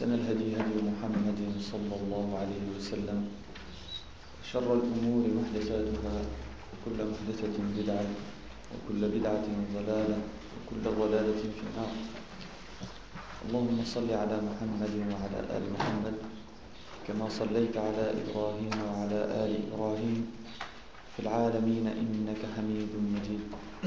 وأحسن الهدي هدي محمد صلى الله عليه وسلم، شر الأمور محدثاتها، وكل محدثة بدعة، وكل بدعة ضلالة، وكل ضلالة في النار. اللهم صل على محمد وعلى آل محمد كما صليت على إبراهيم وعلى آل إبراهيم في العالمين إنك حميد مجيد.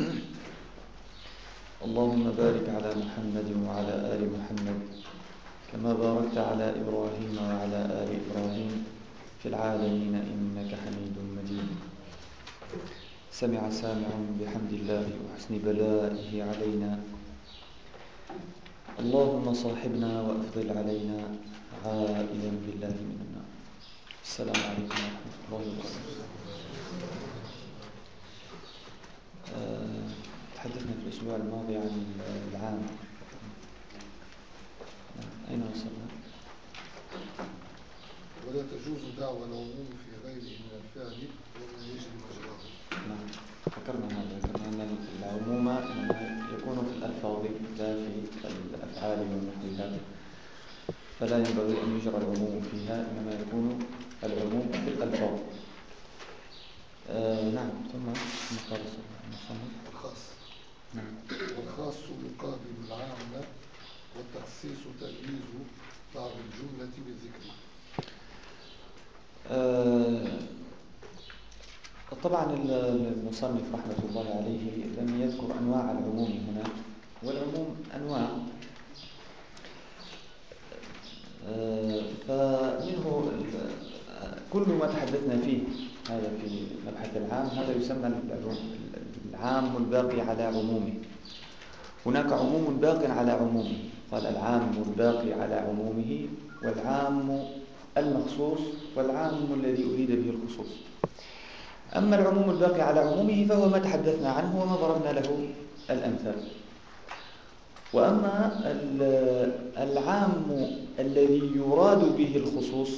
اللهم بارك على محمد وعلى آل محمد كما باركت على إبراهيم وعلى آل إبراهيم في العالمين إنك حميد مجيد. سمع سامع بحمد الله وحسن بلائه علينا، اللهم صاحبنا وأفضل علينا عائلا بالله من النار. السلام عليكم ورحمة الله وبركاته. تحدثنا في الأسبوع الماضي عن العام. أين وصلنا؟ ولا تجوز دعوى العموم في غيره من الفعل ولا يجري مجراه. نعم، ذكرنا أن العموم إنما يكون في الألفاظ لا في الأفعال ونحوها، فلا ينبغي أن يجرى العموم فيها، إنما يكون العموم في الألفاظ. نعم. ثم قال المصنف الخاص. نعم. والخاص يقابل العام والتخصيص تمييز بعض الجملة بالذكر. طبعا المصنف رحمة الله عليه لم يذكر أنواع العموم هنا، والعموم أنواع، فمنه كل ما تحدثنا فيه هذا في مبحث العام، هذا يسمى العام الباقي على عمومه. هناك عموم باق على عمومه، قال العام الباقي على عمومه، والعام المخصوص، والعام الذي أريد به الخصوص. أما العموم الباقي على عمومه فهو ما تحدثنا عنه وما ضربنا له الأمثال. وأما العام الذي يراد به الخصوص،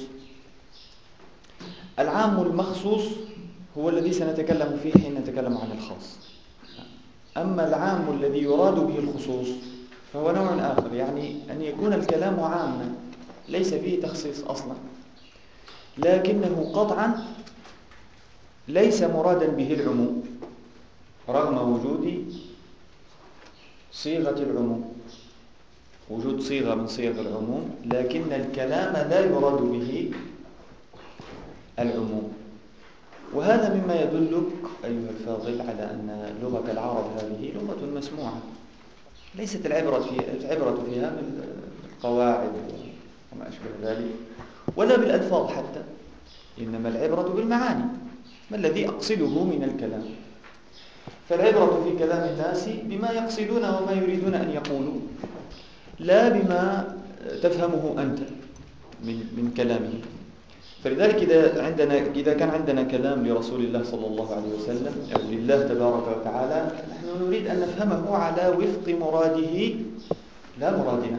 العام المخصوص هو الذي سنتكلم فيه حين نتكلم عن الخاص. أما العام الذي يراد به الخصوص فهو نوع آخر، يعني أن يكون الكلام عاما ليس فيه تخصيص أصلا، لكنه قطعا ليس مرادا به العموم رغم وجود صيغة العموم، وجود صيغة من صيغ العموم، لكن الكلام لا يراد به العموم. وهذا مما يدلك أيها الفاضل على أن لغة العرب هذه لغة مسموعة، ليست العبرة فيها من القواعد وما أشبه ذلك، ولا بالألفاظ حتى، إنما العبرة بالمعاني، ما الذي أقصده من الكلام. فالعبرة في كلام الناس بما يقصدون وما يريدون أن يقولوا، لا بما تفهمه أنت من كلامه. فلذلك إذا كان عندنا كلام لرسول الله صلى الله عليه وسلم أو لله تبارك وتعالى، نحن نريد أن نفهمه على وفق مراده لا مرادنا.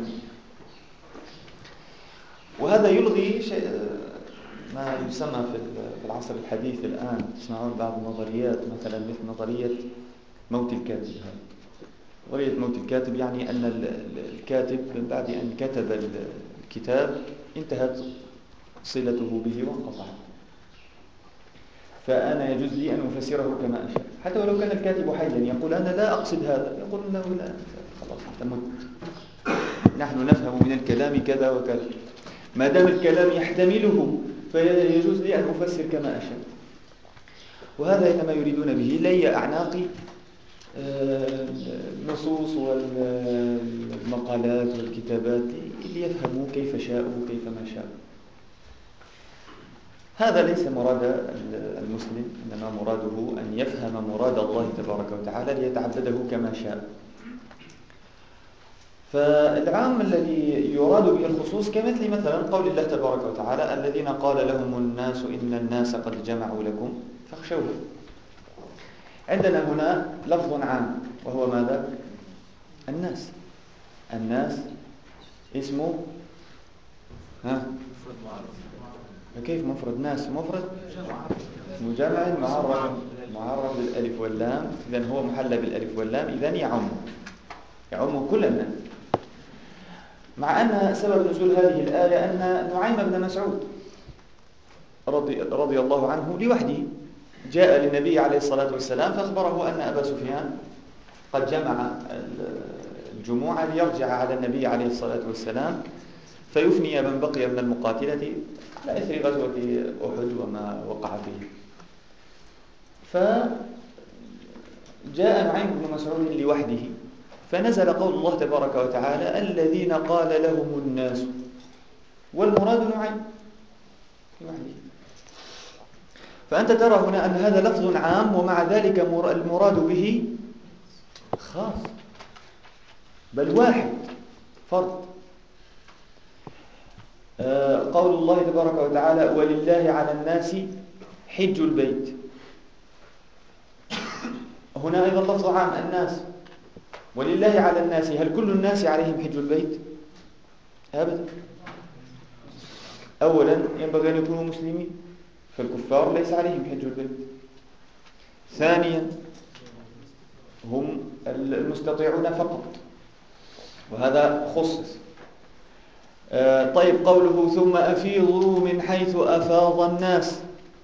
وهذا يلغي شيء ما يسمى في العصر الحديث الآن، تسمعون بعض النظريات، مثلا مثل نظرية موت الكاتب. نظرية موت الكاتب يعني أن الكاتب من بعد أن كتب الكتاب انتهت صلته به وانقطعت، فأنا يجوز لي أن أفسره كما أشاء، حتى ولو كان الكاتب حيا يقول أنا لا أقصد هذا، يقول له لا، خلاص أنت مت، نحن نفهم من الكلام كذا وكذا، ما دام الكلام يحتمله فيجوز لي أن أفسر كما أشاء. وهذا إنما يريدون به لي أعناق النصوص والمقالات والكتابات ليفهموا كيف شاءوا كيف ما شاءوا. هذا ليس مراد المسلم، إنما مراده أن يفهم مراد الله تبارك وتعالى ليتعبده كما شاء. فالعام الذي يراد به الخصوص كمثل مثلا قول الله تبارك وتعالى الذين قال لهم الناس إن الناس قد جمعوا لكم فاخشوهم. عندنا هنا لفظ عام وهو ماذا؟ الناس. الناس اسمه كيف مفرد؟ ناس مفرد اسمه جمع معرف بالالف واللام، إذن هو محل بالالف واللام، إذن يعم كل الناس. مع أن سبب نزول هذه الآية أن نعيم بن مسعود رضي الله عنه لوحده جاء للنبي عليه الصلاة والسلام فأخبره أن أبا سفيان قد جمع الجموع ليرجع على النبي عليه الصلاة والسلام فيفني من بقي من المقاتلة على إثر غزوة أحد وما وقع فيه. فجاء نعيم بن مسعود لوحده فنزل قول الله تبارك وتعالى الذين قال لهم الناس، والمراد نعيم لوحده. فأنت ترى هنا أن هذا لفظ عام ومع ذلك المراد به خاص، بل واحد فرد. قول الله تبارك وتعالى ولله على الناس حج البيت، هنا أيضا لفظ عام الناس. ولله على الناس، هل كل الناس عليهم حج البيت؟ أبدا. أولا ينبغي أن يكونوا مسلمين، فالكفار ليس عليهم حج البيت. ثانيا هم المستطيعون فقط، وهذا خصص. طيب قوله ثم أفيضوا من حيث أفاض الناس،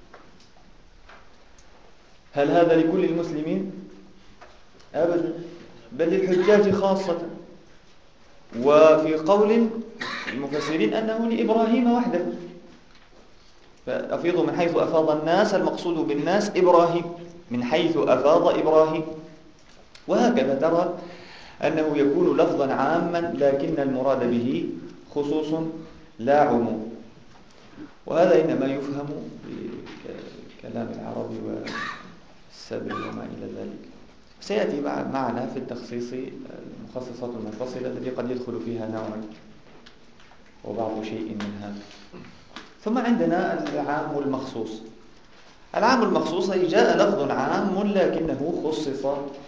هل هذا لكل المسلمين؟ أبدا، بل للحجاج خاصة. وفي قول المفسرين أنه لإبراهيم وحده، فأفيضوا من حيث أفاض الناس المقصود بالناس إبراهيم، من حيث أفاض إبراهيم. وهكذا ترى أنه يكون لفظا عاما لكن المراد به خصوص لا عموم. وهذا إنما يفهم بكلام العرب والسبع وما إلى ذلك. سيأتي معنا في التخصيص المخصصات المنفصلة التي قد يدخل فيها نوع وبعض شيء من هذا. ثم عندنا العام والمخصوص. العام والمخصوص أي جاء لفظ عام لكنه خصص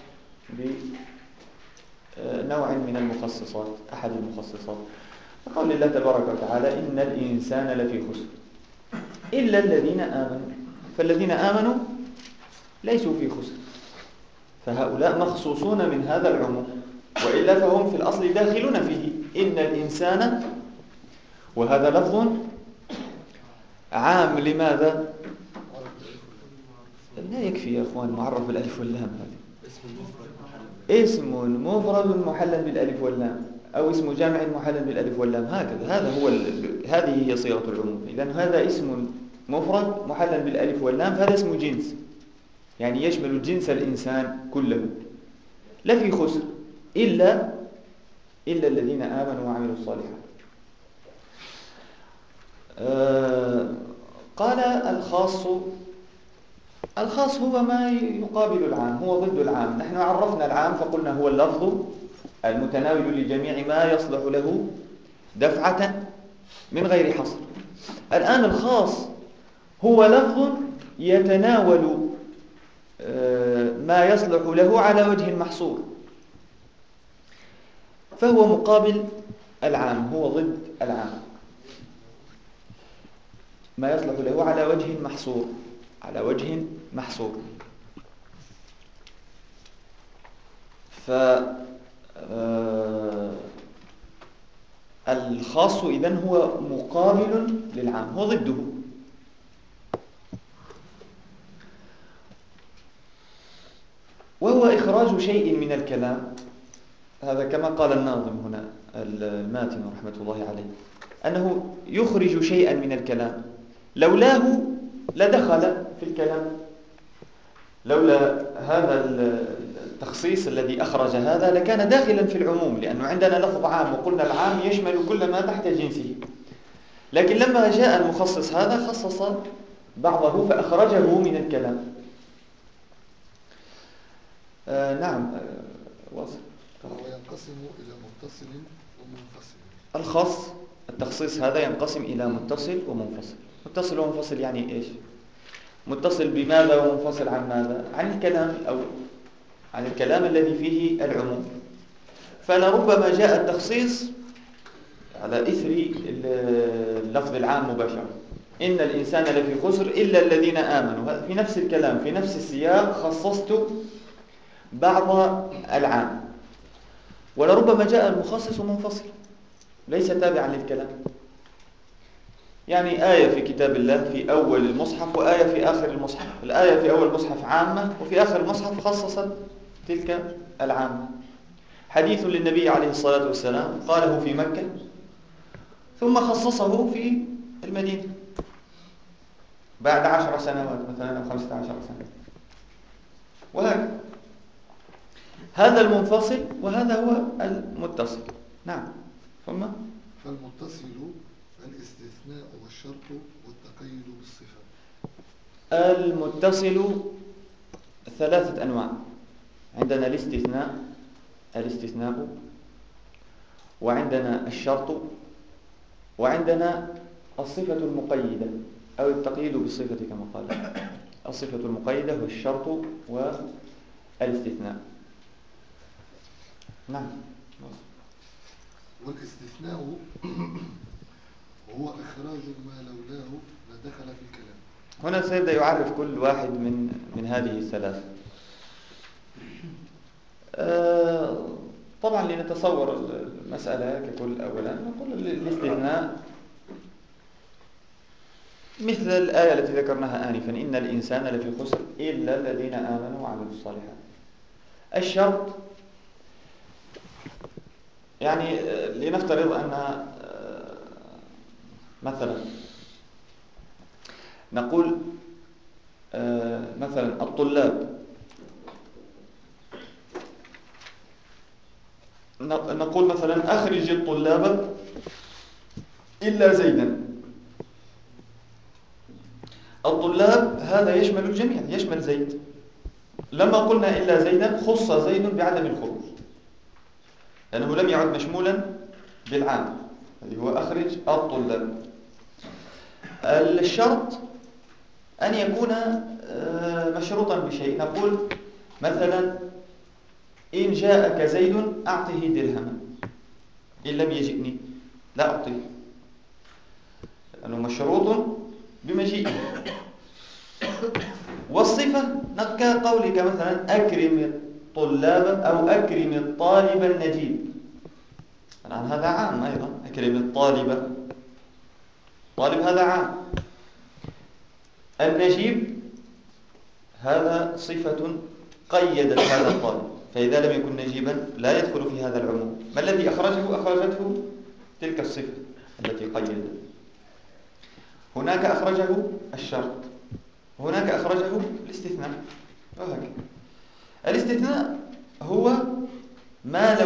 بنوع من المخصصات، أحد المخصصات. قول الله تبارك وتعالى إن الإنسان لفي خسر إلا الذين آمنوا، فالذين آمنوا ليسوا في خسر، فهؤلاء مخصوصون من هذا العموم، وإلا فهم في الأصل داخلون فيه. إن الإنسان، وهذا لفظ عام لماذا؟ لا يكفي يا أخوان معرف بالألف واللام، هذا اسم مفرد محلا بالألف واللام، أو اسم جامع محلا بالألف واللام، هكذا. هذه هي صيغة العموم. إذن هذا اسم مفرد محلا بالألف واللام، فهذا اسم جنس، يعني يشمل جنس الإنسان كله. لا في خسر إلا الذين آمنوا وعملوا الصالحات. قال الخاص هو ما يقابل العام، هو ضد العام. نحن عرفنا العام فقلنا هو اللفظ المتناول لجميع ما يصلح له دفعة من غير حصر. الآن الخاص هو لفظ يتناول ما يصلح له على وجه محصور، فهو مقابل العام، هو ضد العام، ما يصلح له على وجه محصور، على وجه محصور. الخاص إذن هو مقابل للعام، هو ضده. وهو إخراج شيء من الكلام، هذا كما قال الناظم هنا الماتن رحمة الله عليه، أنه يخرج شيئا من الكلام، لولاه لدخل في الكلام. لولا هذا التخصيص الذي أخرج هذا لكان داخلا في العموم، لأنه عندنا لفظ عام وقلنا العام يشمل كل ما تحت جنسه. لكن لما جاء المخصص هذا خصص بعضه فأخرجه من الكلام. نعم واصل. وينقسم إلى متصل ومنفصل. الخاص التخصيص هذا ينقسم إلى متصل ومنفصل. متصل ومنفصل يعني إيش؟ متصل بماذا ومنفصل عن ماذا؟ عن الكلام الأول، عن الكلام الذي فيه العموم. فلربما جاء التخصيص على إثر اللفظ العام مباشرة، إن الإنسان لفي خسر إلا الذين آمنوا، في نفس الكلام في نفس السياق خصصت بعض العام. ولربما جاء المخصص منفصل، ليس تابعا للكلام. يعني آية في كتاب الله في أول المصحف وآية في آخر المصحف. الآية في أول المصحف عامة وفي آخر المصحف خصصت تلك العامة. حديث للنبي عليه الصلاة والسلام قاله في مكة ثم خصصه في المدينة بعد 10 سنوات مثلا أو 15 سنة، وهكذا. هذا المنفصل وهذا هو المتصل. نعم. ثم فالمتصل الاستثناء والشرط والتقيد بالصفة. المتصل 3 أنواع. عندنا الاستثناء، وعندنا الشرط، وعندنا الصفة المقيدة أو التقييد بالصفة كما قال. الصفة المقيدة والشرط والاستثناء. نعم. والاستثناء هو إخراج ما لولاه لدخل في الكلام. هنا سيبدأ يعرف كل واحد من هذه الثلاث. طبعا لنتصور المسألة ككل. أولا نقول الاستثناء مثل الآية التي ذكرناها آنفا: إن الإنسان لفي خسر إلا الذين آمنوا وعملوا الصالحات. الشرط يعني لنفترض أن مثلا نقول مثلا الطلاب، نقول مثلا أخرج الطلاب إلا زيدا. الطلاب هذا يشمل الجميع، يشمل زيد. لما قلنا إلا زيدا خص زيد بعدم الخروج لأنه لم يعد مشمولا بالعام الذي هو أخرج الطلاب. الشرط أن يكون مشروطا بشيء. نقول مثلا إن جاءك زيد أعطه درهما، إن لم يجئني لا أعطيه، لأنه مشروط بمجيئه. والصفة كقولك مثلا أكرم الطلاب أو أكرم الطالب النجيب. الآن هذا عام أيضا. أكرم الطالب، طالب هذا عام. النجيب هذا صفة قيدت هذا الطالب، فإذا لم يكن نجيبا لا يدخل في هذا العموم. ما الذي أخرجته تلك الصفة التي قيدت. هناك أخرجه الشرط، هناك أخرجه الاستثناء، وهكذا. الاستثناء هو ما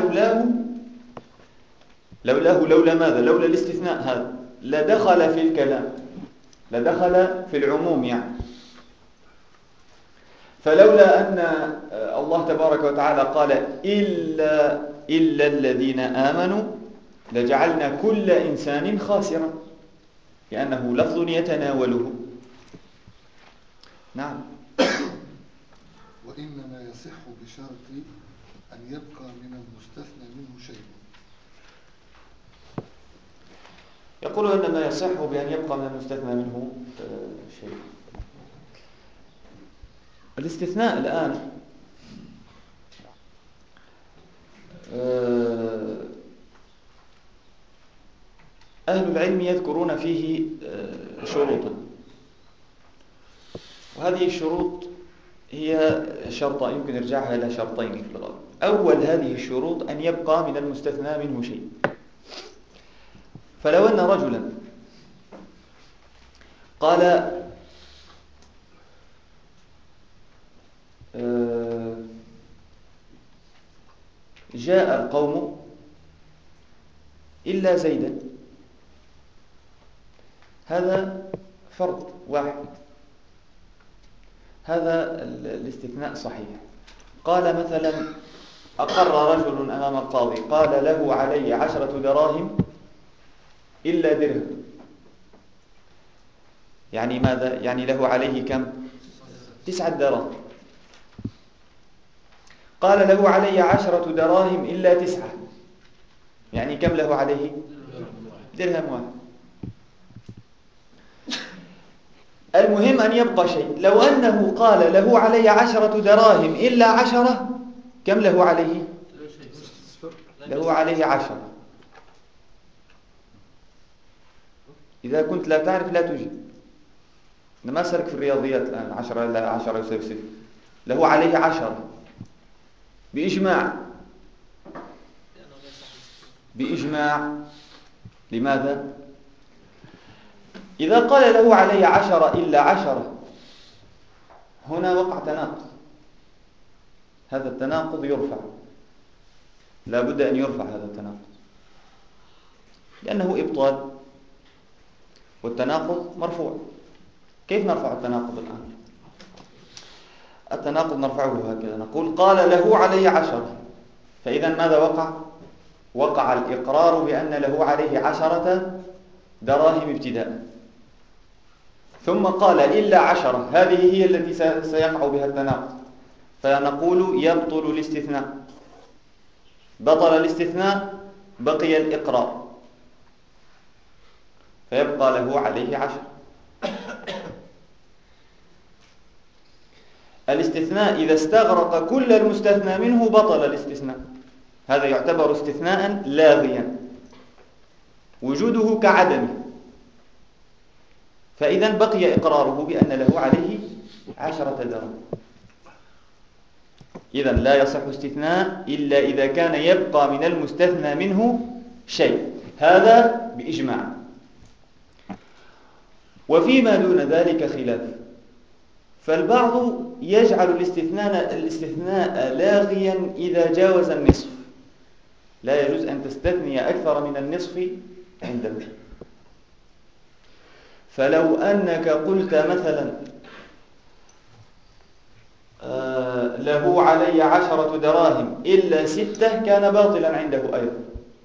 لولا ماذا؟ لولا الاستثناء هذا لدخل في الكلام، لدخل في العموم يعني. فلولا أن الله تبارك وتعالى قال إلا الذين آمنوا لجعلنا كل إنسان خاسرا، لأنه لفظ يتناوله. نعم. وإنما يصح بشرط أن يبقى من المستثنى منه شيء. يقول إنما يصح بأن يبقى من المستثنى منه شيء. الاستثناء الآن أهل العلم يذكرون فيه شروطا، وهذه الشروط هي شرطة يمكن إرجاعها إلى شرطين في الغالب. أول هذه الشروط أن يبقى من المستثنى منه شيء. فلو أن رجلا قال جاء القوم إلا زيدا، هذا فرض واحد، هذا الاستثناء صحيح. قال مثلا أقر رجل أمام القاضي قال له علي 10 دراهم إلا درهم، يعني ماذا؟ يعني له عليه كم؟ 9 دراهم. قال له علي 10 دراهم إلا 9، يعني كم له عليه؟ درهم واحد. المهم أن يبقى شيء. لو أنه قال له علي 10 دراهم إلا 10، كم له عليه؟ له عليه 10. إذا كنت لا تعرف لا تجيب. أنا ما أسألك في الرياضيات الآن 10 لا 10 يساوي 0. له عليه 10 بإجماع. بإجماع. لماذا؟ إذا قال له علي 10 إلا 10 هنا وقع تناقض. هذا التناقض يرفع، لا بد أن يرفع هذا التناقض لأنه إبطال، والتناقض مرفوع. كيف نرفع التناقض الآن؟ التناقض نرفعه هكذا، نقول قال له علي 10، فإذا ماذا وقع؟ وقع الإقرار بأن له عليه 10 دراهم ابتداء، ثم قال إلا 10، هذه هي التي سيقع بها التناقض، فنقول يبطل الاستثناء. بطل الاستثناء، بقي الإقرار، فيبقى له عليه 10. الاستثناء إذا استغرق كل المستثنى منه بطل الاستثناء، هذا يعتبر استثناء لاغيا وجوده كعدمه، فإذا بقي إقراره بأن له عليه 10 دراهم. إذا لا يصح استثناء إلا إذا كان يبقى من المستثنى منه شيء، هذا بإجماع. وفيما دون ذلك خلاف، فالبعض يجعل الاستثناء لاغيا إذا جاوز النصف، لا يجوز أن تستثني أكثر من النصف عنده. فلو أنك قلت مثلا له علي 10 دراهم إلا 6 كان باطلا عنده أيضا.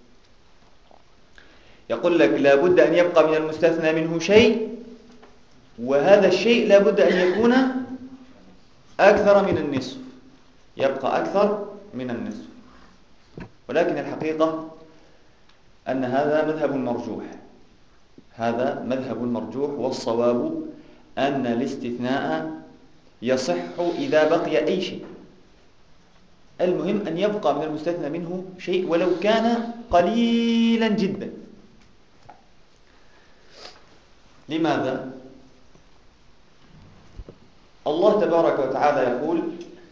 يقول لك لا بد أن يبقى من المستثنى منه شيء، وهذا الشيء لا بد أن يكون أكثر من النصف، يبقى أكثر من النصف. ولكن الحقيقة أن هذا مذهب مرجوح، هذا مذهب مرجوح، والصواب أن الاستثناء يصح إذا بقي أي شيء، المهم أن يبقى من المستثنى منه شيء ولو كان قليلا جدا. لماذا؟ الله تبارك وتعالى يقول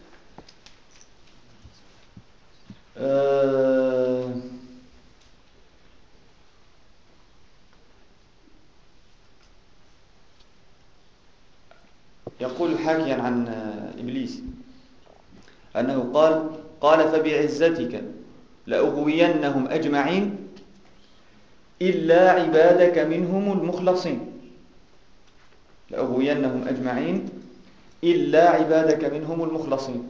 يقول حاكيا عن إبليس أنه قال فبعزتك لأغوينهم أجمعين إلا عبادك منهم المخلصين. لأغوينهم أجمعين إلا عبادك منهم المخلصين.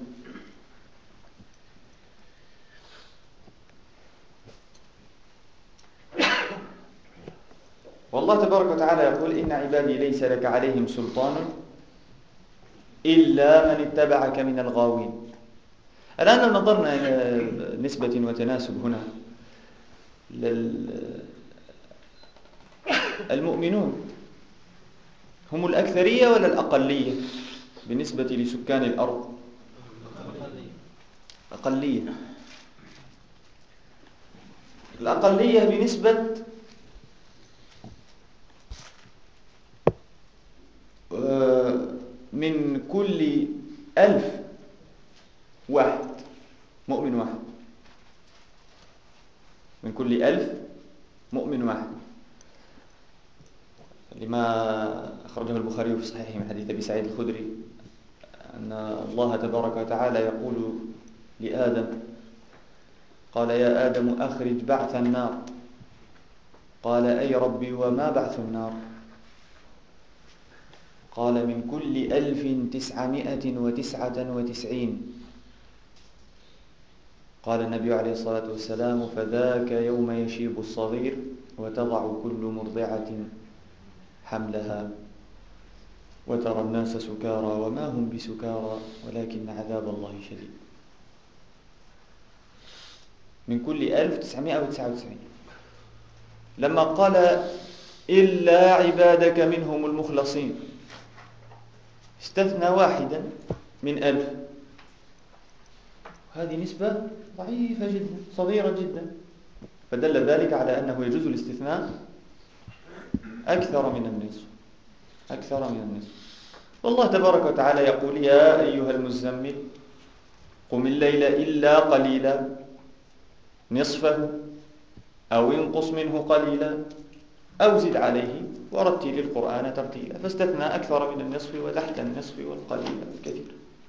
والله تبارك وتعالى يقول إن عبادي ليس لك عليهم سلطان إلا من اتبعك من الغاوين. الآن لو نظرنا إلى نسبة وتناسب هنا، المؤمنون هم الأكثرية ولا الأقلية بالنسبة لسكان الأرض؟ أقلية. الأقلية بنسبة من كل 1000 واحد مؤمن واحد، من كل 1000 مؤمن واحد، لما أخرجه البخاري في صحيحه من حديث أبي سعيد الخدري أن الله تبارك وتعالى يقول لآدم قال يا آدم أخرج بعث النار، قال أي ربي وما بعث النار؟ قال من كل 1999. قال النبي عليه الصلاة والسلام فذاك يوم يشيب الصغير وتضع كل مرضعة حملها وترى الناس سكارى وما هم بسكارى ولكن عذاب الله شديد. من كل 1999. لما قال إلا عبادك منهم المخلصين استثنى واحدا من 1000، هذه نسبة ضعيفة جدا صغيرة جدا، فدل ذلك على أنه يجوز الاستثناء أكثر من النصف، أكثر من النصف. والله تبارك وتعالى يقول: يا أيها المزمل قم الليل إلا قليلا نصفه أو انقص منه قليلا أو زد عليه ورتل القرآن ترتيلا. فاستثنى أكثر من النصف وتحت النصف والقليل والكثير.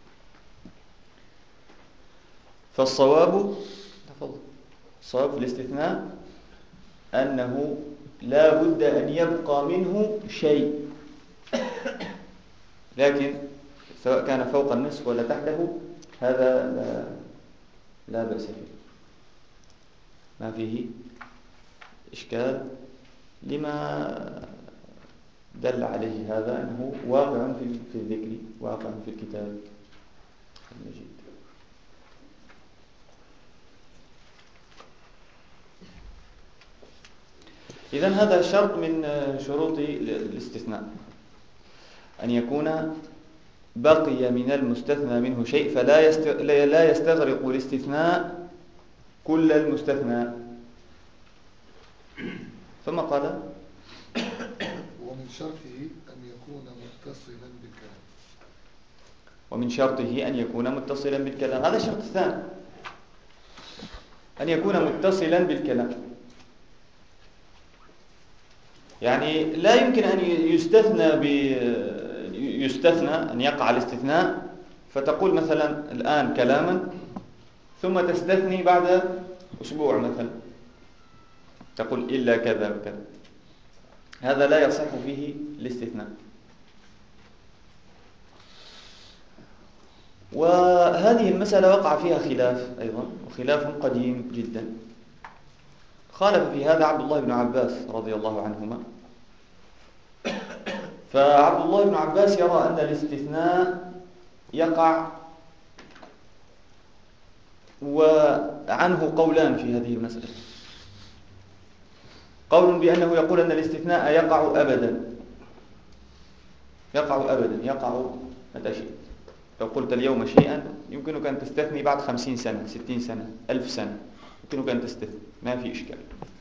فالصواب صواب الاستثناء أنه لا بد أن يبقى منه شيء، لكن سواء كان فوق النصف ولا تحته هذا لا بأس فيه، ما فيه إشكال، لما دل عليه هذا أنه واقع في الذكر، واقع في الكتاب المجيد. إذن هذا شرط من شروط الاستثناء، أن يكون بقي من المستثنى منه شيء، فلا يستغرق الاستثناء كل المستثنى. ثم قال: ومن شرطه أن يكون متصلا بالكلام. ومن شرطه أن يكون متصلا بالكلام، هذا الشرط الثاني، أن يكون متصلا بالكلام. يعني لا يمكن أن يستثنى أن يقع الاستثناء فتقول مثلا الآن كلاما ثم تستثني بعد أسبوع مثلا تقول إلا كذا وكذا، هذا لا يصح فيه الاستثناء. وهذه المسألة وقع فيها خلاف أيضا، وخلاف قديم جدا. خالف في هذا عبد الله بن عباس رضي الله عنهما. فعبد الله بن عباس يرى أن الاستثناء يقع، وعنه قولان في هذه المسألة. قول بأنه يقول أن الاستثناء يقع أبدا، يقع متى شئت. لو قلت اليوم شيئا يمكنك أن تستثني بعد 50 سنة 60 سنة 1000 سنة، يمكنك أن تستثني، ما في إشكال.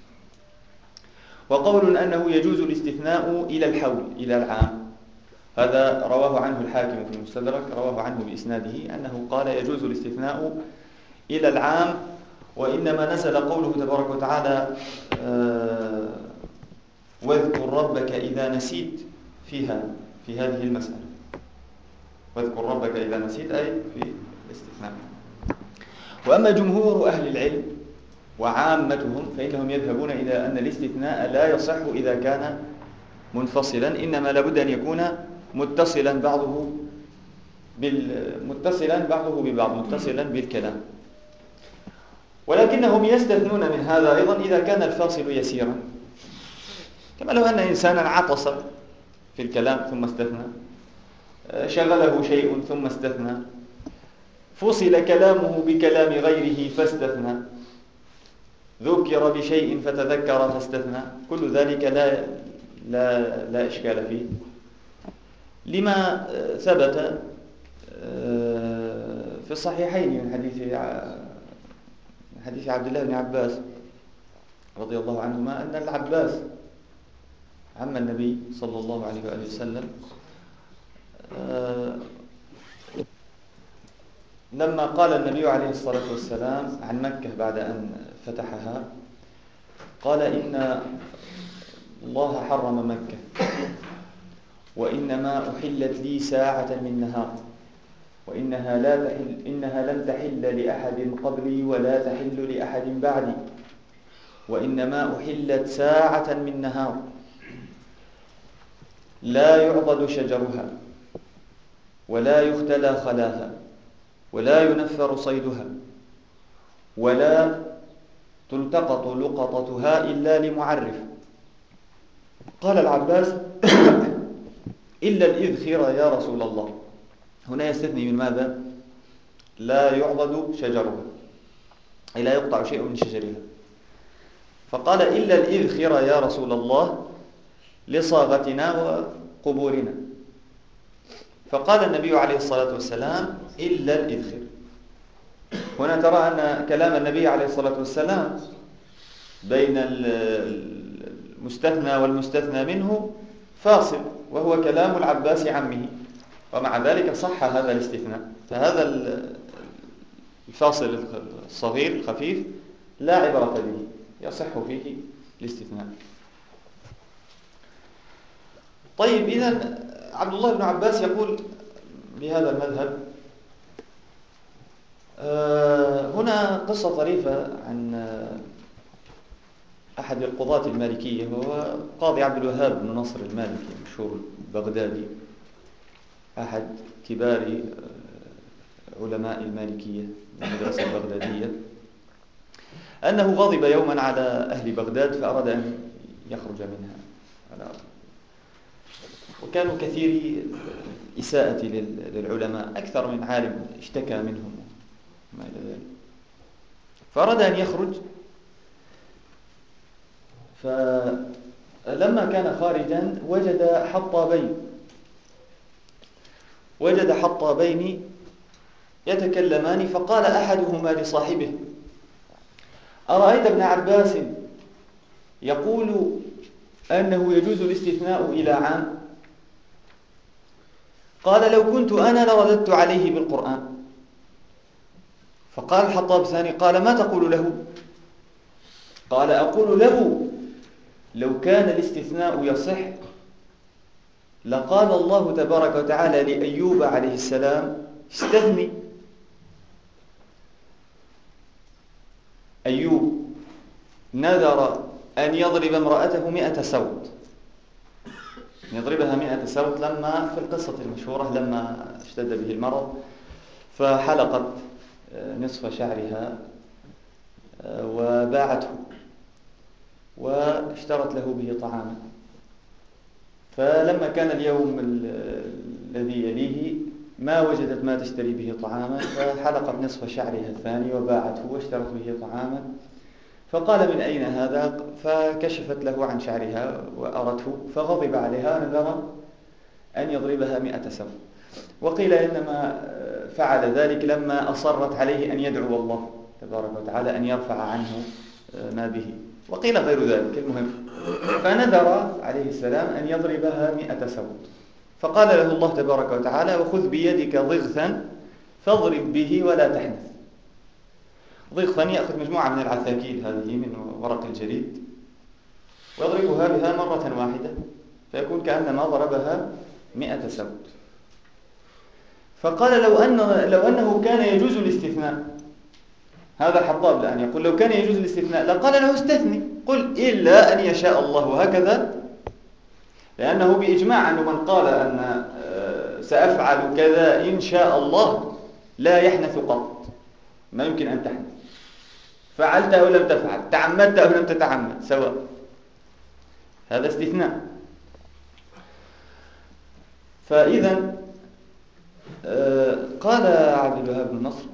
وقول أنه يجوز الاستثناء إلى الحول، إلى العام. هذا رواه عنه الحاكم في المستدرك، رواه عنه بإسناده أنه قال يجوز الاستثناء إلى العام، وإنما نزل قوله تبارك وتعالى واذكر ربك إذا نسيت في هذه المسألة. واذكر ربك إذا نسيت أي في الاستثناء. وأما جمهور أهل العلم وعامتهم فإنهم يذهبون إلى أن الاستثناء لا يصح إذا كان منفصلا، إنما لابد أن يكون متصلا بعضه ببعض، متصلا بالكلام. ولكنهم يستثنون من هذا أيضا إذا كان الفاصل يسيرا، كما لو أن إنسانا عطس في الكلام ثم استثنى، شغله شيء ثم استثنى، فصل كلامه بكلام غيره فاستثنى، ذكر بشيء فتذكر فاستثنى، كل ذلك لا إشكال فيه، لما ثبت في الصحيحين من حديث عبد الله بن عباس رضي الله عنهما أن العباس عم النبي صلى الله عليه وآله وسلم لما قال النبي عليه الصلاة والسلام عن مكة بعد أن فتحها، قال إن الله حرم مكة وإنما أحلت لي ساعة من نهار، إنها لم تحل لأحد قبلي ولا تحل لأحد بعدي، وإنما أحلت ساعة من نهار لا يعضد شجرها ولا يختلى خلاها ولا ينفر صيدها ولا تلتقط لقطتها إلا لمعرف. قال العباس إلا الإذخر يا رسول الله. هنا يستثني من ماذا؟ لا يعضد شجرها، أي لا يقطع شيء من شجرها. فقال إلا الإذخر يا رسول الله لصاغتنا وقبورنا. فقال النبي عليه الصلاة والسلام إلا الإذخر. هنا ترى أن كلام النبي عليه الصلاة والسلام بين المستثنى والمستثنى منه فاصل، وهو كلام العباس عمه، ومع ذلك صح هذا الاستثناء. فهذا الفاصل الصغير الخفيف لا عبرة به، يصح فيه الاستثناء. طيب، إذن عبد الله بن عباس يقول بهذا المذهب. هنا قصة طريفة عن أحد القضاة المالكية، وهو قاضي عبد الوهاب بن نصر المالكي، مشهور بغدادي، أحد كبار علماء المالكية المدرسة البغدادية، أنه غضب يوما على أهل بغداد فأراد أن يخرج منها، وكانوا كثير إساءة للعلماء، أكثر من عالم اشتكى منهم ما إلى ذلك، فأراد أن يخرج. فلما كان خارجا وجد حطابين يتكلمان، فقال أحدهما لصاحبه: أرأيت ابن عباس يقول أنه يجوز الاستثناء إلى عام؟ قال: لو كنت أنا لرددت عليه بالقرآن. فقال الحطاب الثاني: قال: ما تقول له؟ قال: أقول له لو كان الاستثناء يصح لقال الله تبارك وتعالى لأيوب عليه السلام: استثني. أيوب نذر أن يضرب امرأته 100 سوط، يضربها 100 سوط، لما في القصة المشهورة لما اشتد به المرض فحلقت نصف شعرها وباعته واشترت له به طعاما. فلما كان اليوم الذي يليه ما وجدت ما تشتري به طعاما، فحلقت نصف شعرها الثاني وباعته واشترت به طعاما. فقال: من أين هذا؟ فكشفت له عن شعرها وأرته، فغضب عليها ونذر أن يضربها 100 سوط. وقيل إنما فعل ذلك لما أصرت عليه أن يدعو الله تبارك وتعالى أن يرفع عنه ما به، وقيل غير ذلك. المهم، فنذر عليه السلام أن يضربها 100 سوط، فقال له الله تبارك وتعالى: وخذ بيدك ضغثا فاضرب به ولا تحنث. ضغثا يأخذ مجموعة من العثاكيل هذه من ورق الجريد ويضربها بها مرة واحدة، فيكون كأنما ضربها 100 سوط. فقال: لو أنه كان يجوز الاستثناء، هذا الحطاب الآن يقول لو كان يجوز الاستثناء لقال له: استثني، قل إلا أن يشاء الله هكذا، لأنه بإجماع أنه من قال أن سأفعل كذا إن شاء الله لا يحنث قط، ما يمكن أن تحنث، فعلت أو لم تفعل، تعمدت أو لم تتعمد، سواء، هذا استثناء. فإذا قال عبد الوهاب بن نصر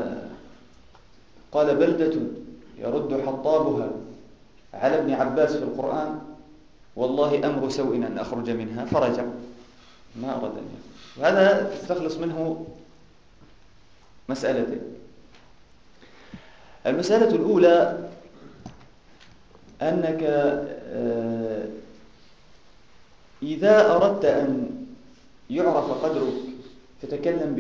قال: بلدة يرد حطابها على ابن عباس في القرآن، والله أمر سوء أن أخرج منها، فرجع، ما أراد أن يخرج. وهذا تستخلص منه مسألتين. المسألة الأولى أنك إذا أردت أن يعرف قدرك فتكلم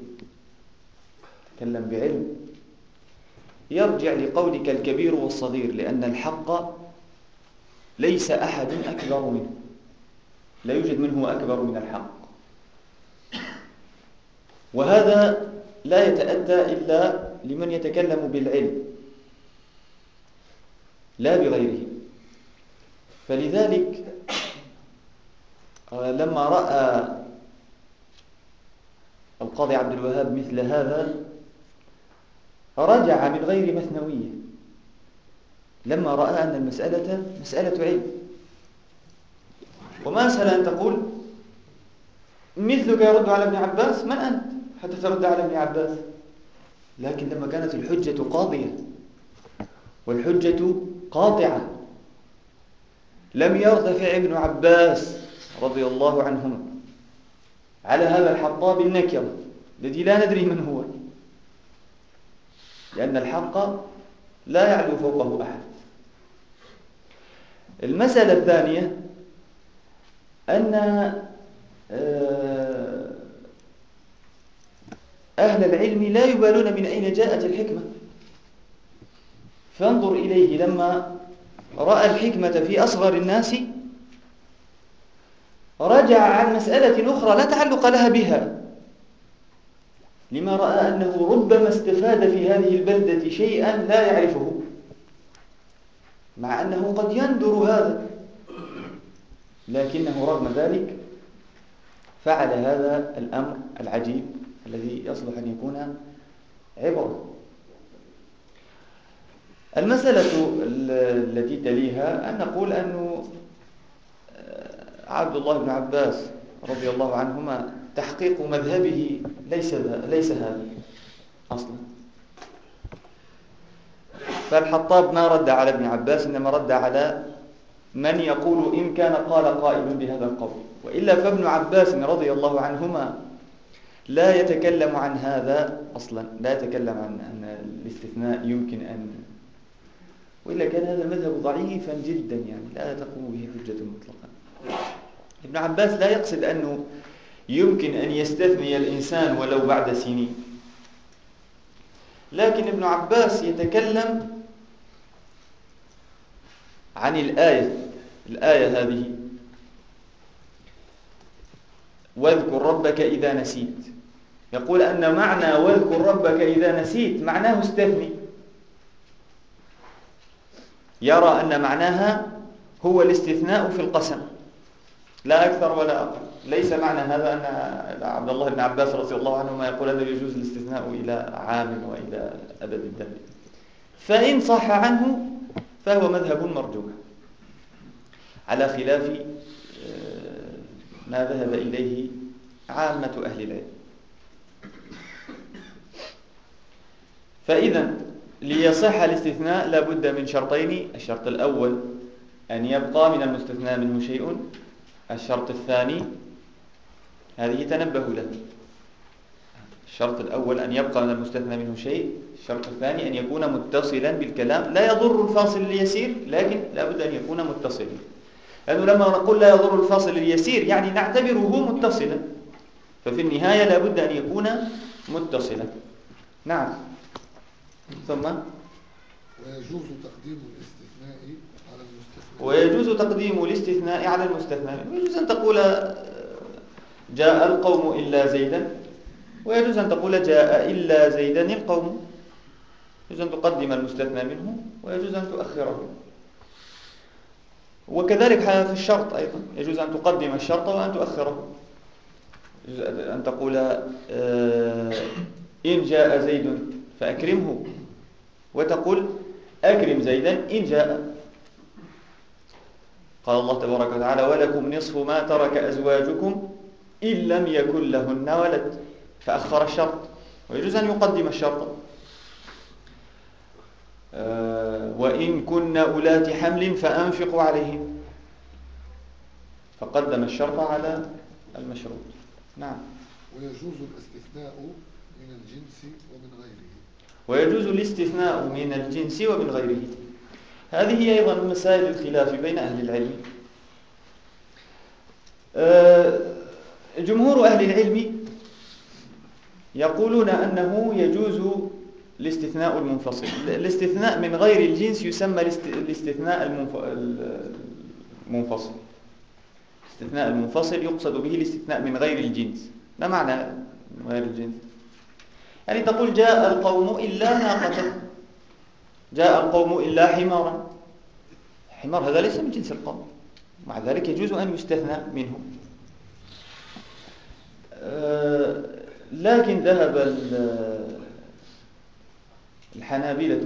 بعلم، يرجع لقولك الكبير والصغير، لأن الحق ليس أحد أكبر منه، لا يوجد منه أكبر من الحق، وهذا لا يتأتى إلا لمن يتكلم بالعلم لا بغيره. فلذلك لما رأى القاضي عبد الوهاب مثل هذا رجع من غير مثنوية، لما رأى أن المسألة مسألة علم. وما أسهل أن تقول مثلك يرد على ابن عباس، من أنت حتى ترد على ابن عباس؟ لكن لما كانت الحجة قاضية والحجة قاطعة، لم يرتفع ابن عباس رضي الله عنهما على هذا الحطاب النكر الذي لا ندري من هو، لأن الحق لا يعلو فوقه أحد. المسألة الثانية أن أهل العلم لا يبالون من أين جاءت الحكمة. فانظر إليه لما رأى الحكمة في أصغر الناس رجع عن مسألة أخرى لا تعلق لها بها، لما رأى أنه ربما استفاد في هذه البلدة شيئا لا يعرفه، مع أنه قد يندر هذا، لكنه رغم ذلك فعل هذا الأمر العجيب الذي يصلح أن يكون عبرة. المسألة التي تليها أن نقول أن عبد الله بن عباس رضي الله عنهما تحقيق مذهبه ليس هذا أصلا. فالحطاب ما رد على ابن عباس، إنما رد على من يقول إن كان قال قائل بهذا القول، وإلا فابن عباس رضي الله عنهما لا يتكلم عن هذا أصلا، لا يتكلم عن أن الاستثناء يمكن أن، وإلا كان هذا المذهب ضعيفا جدا، يعني لا تقوم به حجة مطلقا. ابن عباس لا يقصد أنه يمكن أن يستثني الإنسان ولو بعد سنين، لكن ابن عباس يتكلم عن الآية هذه: واذكر ربك إذا نسيت. يقول أن معنى واذكر ربك إذا نسيت معناه استثني، يرى أن معناها هو الاستثناء في القسم لا أكثر ولا أقل. ليس معنى هذا أن عبد الله بن عباس رضي الله عنهما يقول أنه يجوز الاستثناء إلى عام وإلى أبد الدهر، فإن صح عنه فهو مذهب مرجوح، على خلاف ما ذهب إليه عامة أهل العلم. فإذا ليصح الاستثناء لابد من شرطين: الشرط الأول أن يبقى من المستثنى منه شيء، الشرط الثاني هذه تنبهوا له، الشرط الأول أن يبقى من المستثنى منه شيء، الشرط الثاني أن يكون متصلا بالكلام، لا يضر الفاصل اليسير لكن لابد أن يكون متصلا، لأنه لما نقول لا يضر الفاصل اليسير يعني نعتبره متصلا، ففي النهاية لابد أن يكون متصلا. نعم. ثم ويجوز تقديم الاستثناء على المستثنى، ويجوز تقديم الاستثناء على المستثنى منه. ويجوز أن تقول جاء القوم إلا زيدا، ويجوز أن تقول جاء إلا زيدا القوم. يجوز أن تقدم المستثنى منه ويجوز أن تؤخره، وكذلك في الشرط أيضا يجوز أن تقدم الشرط وأن تؤخره. يجوز أن تقول إن جاء زيد فأكرمه، وتقول أكرم زيدا إن جاء. قال الله تبارك وتعالى: ولكم نصف ما ترك أزواجكم إن لم يكن لهن ولد، فأخر الشرط. ويجوز أن يقدم الشرط: وإن كن أولات حمل فأنفقوا عليهم، فقدم الشرط على المشروط. نعم. ويجوز الاستثناء من الجنس ومن غيره، ويجوز الاستثناء من الجنس ومن غيره. هذه هي أيضا مسائل الخلاف بين أهل العلم. جمهور أهل العلم يقولون أنه يجوز الاستثناء المنفصل. الاستثناء من غير الجنس يسمى الاستثناء المنفصل. الاستثناء المنفصل يقصد به الاستثناء من غير الجنس. ما معنى من غير الجنس؟ يعني تقول جاء القوم إلا ناقة، جاء القوم إلا حمارا. حمار هذا ليس من جنس القوم، مع ذلك يجوز أن يستثنى منه. لكن ذهب الحنابلة،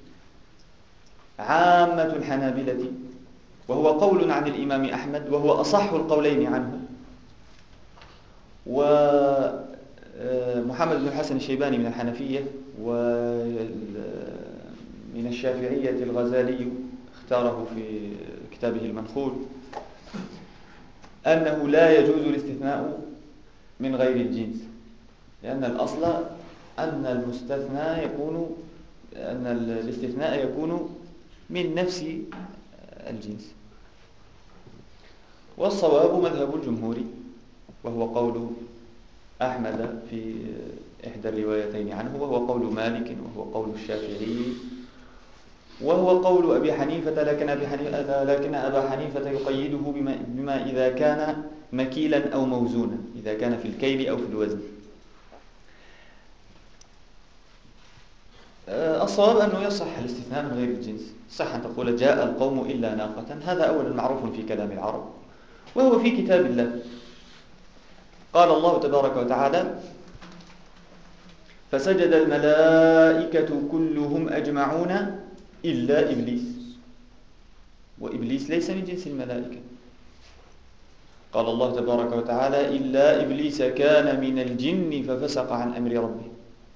عامة الحنابلة، وهو قول عن الإمام أحمد وهو أصح القولين عنه، ومحمد بن الحسن الشيباني من الحنفية، ومن الشافعية الغزالي اختاره في كتابه المنخول، أنه لا يجوز الاستثناء من غير الجنس، لأن الأصل أن الاستثناء يكون من نفس الجنس. والصواب مذهب الجمهور، وهو قول أحمد في إحدى الروايتين عنه، وهو قول مالك، وهو قول الشافعي، وهو قول أبي حنيفة، لكن أبا حنيفة يقيده بما إذا كان مكيلا أو موزونا، إذا كان في الكيل أو في الوزن. الصواب أنه يصح الاستثناء من غير الجنس. صح أن تقول جاء القوم إلا ناقة، هذا أولا معروف في كلام العرب، وهو في كتاب الله. قال الله تبارك وتعالى: فسجد الملائكة كلهم أجمعون إلا إبليس، وإبليس ليس من جنس الملائكة. قال الله تبارك وتعالى: إلا إبليس كان من الجن ففسق عن أمر ربه.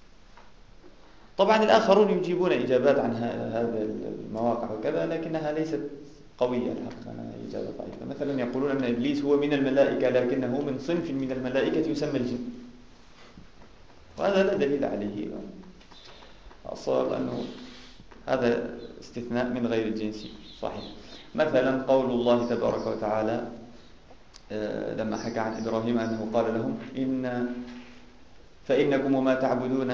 طبعا الآخرون يجيبون إجابات عن هذا المواقع وكذا، لكنها ليست قوية الحقيقة، أنها إجابة ضعيفة. مثلا يقولون أن إبليس هو من الملائكة، لكنه من صنف من الملائكة يسمى الجن، وهذا لا دليل عليه. الصواب أنه هذا استثناء من غير الجنس صحيح. مثلا قول الله تبارك وتعالى لما حكى عن إبراهيم أنه قال لهم فإنكم وما تعبدون،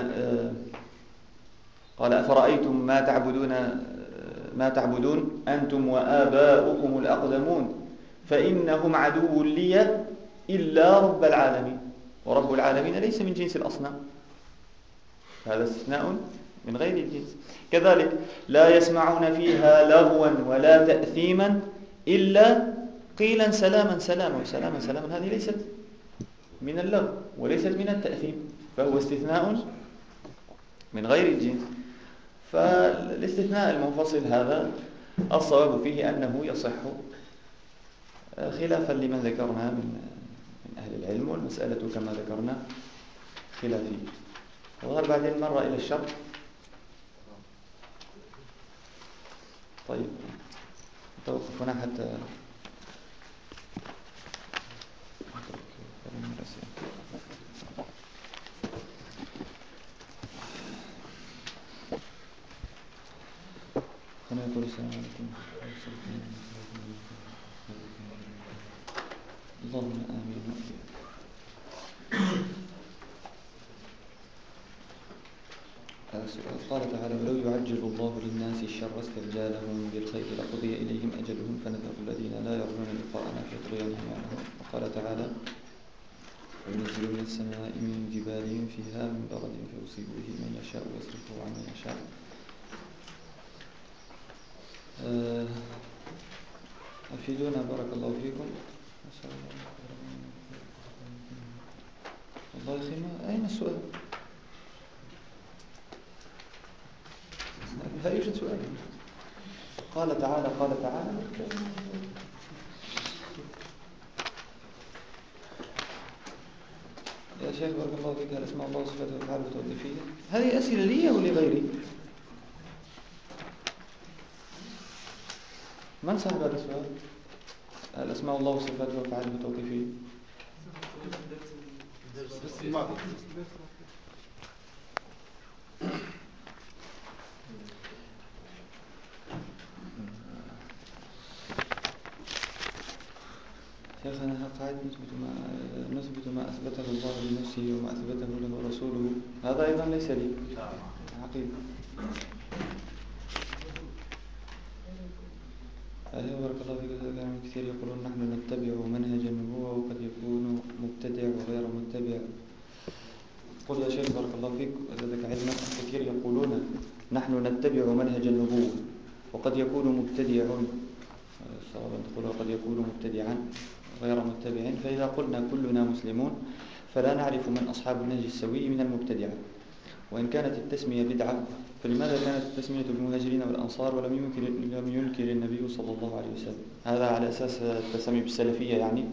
قال: أفرأيتم ما تعبدون أنتم وآباؤكم الأقدمون فإنهم عدو لي إلا رب العالمين. ورب العالمين ليس من جنس الأصنام، هذا استثناء من غير الجنس. كذلك لا يسمعون فيها لغوا ولا تأثيما إلا قيلا سلاما سلاما سلاما سلاما، هذه ليست من اللغو وليست من التأثيم، فهو استثناء من غير الجنس. فالاستثناء المنفصل هذا الصواب فيه أنه يصح، خلافا لمن ذكرنا من أهل العلم، والمسألة كما ذكرنا خلافية. وظهر بعدين مرة إلى الشرط. طيب نتوقف هنا حتى أنا أقول السلام عليكم. اللهم آمين. قال تعالى: ولو يعجل الله للناس الشر استعجالهم بالخير لقضي إليهم أجلهم فنذر الذين لا يرجون لقاءنا في طغيانهم يعمهون. وقال تعالى: وينزل من السماء من جبال فيها من برد فيصيب به من يشاء ويصرفه عن من يشاء. أفيدونا بارك الله فيكم. والله يا أخي أين السؤال؟ لا يوجد سؤال. قال تعالى يا شيخ بارك الله فيك، هل اسمع الله وصفاته وافعاله وتوقيفيه؟ هذه أسئلة لي أو لغيري؟ من صاحب هذا السؤال؟ هل اسمع الله وصفاته وافعاله وتوقيفيه؟ شيخنا قاعد نثبت ما أثبته الله لنفسه وما أثبته له رسوله، هذا أيضا ليس لي عقيدة. أيها بارك الله فيك، كان كثير يقولون نحن نتبع منهج النبوة وقد يكون مبتدع وغير متبع. قل يا شيخ بارك الله فيك وزادك علما، كثير يقولون نحن نتبع منهج النبوة وقد يكون مبتدع، الصواب أن تقول وقد يكون مبتدعا غير متبع. فإذا قلنا كلنا مسلمون فلا نعرف من أصحاب النهج السوي من المبتدعة. وإن كانت التسمية بدعة فلماذا كانت التسمية بالمهاجرين والأنصار ولم ينكر النبي صلى الله عليه وسلم؟ هذا على أساس التسمي بالسلفية يعني.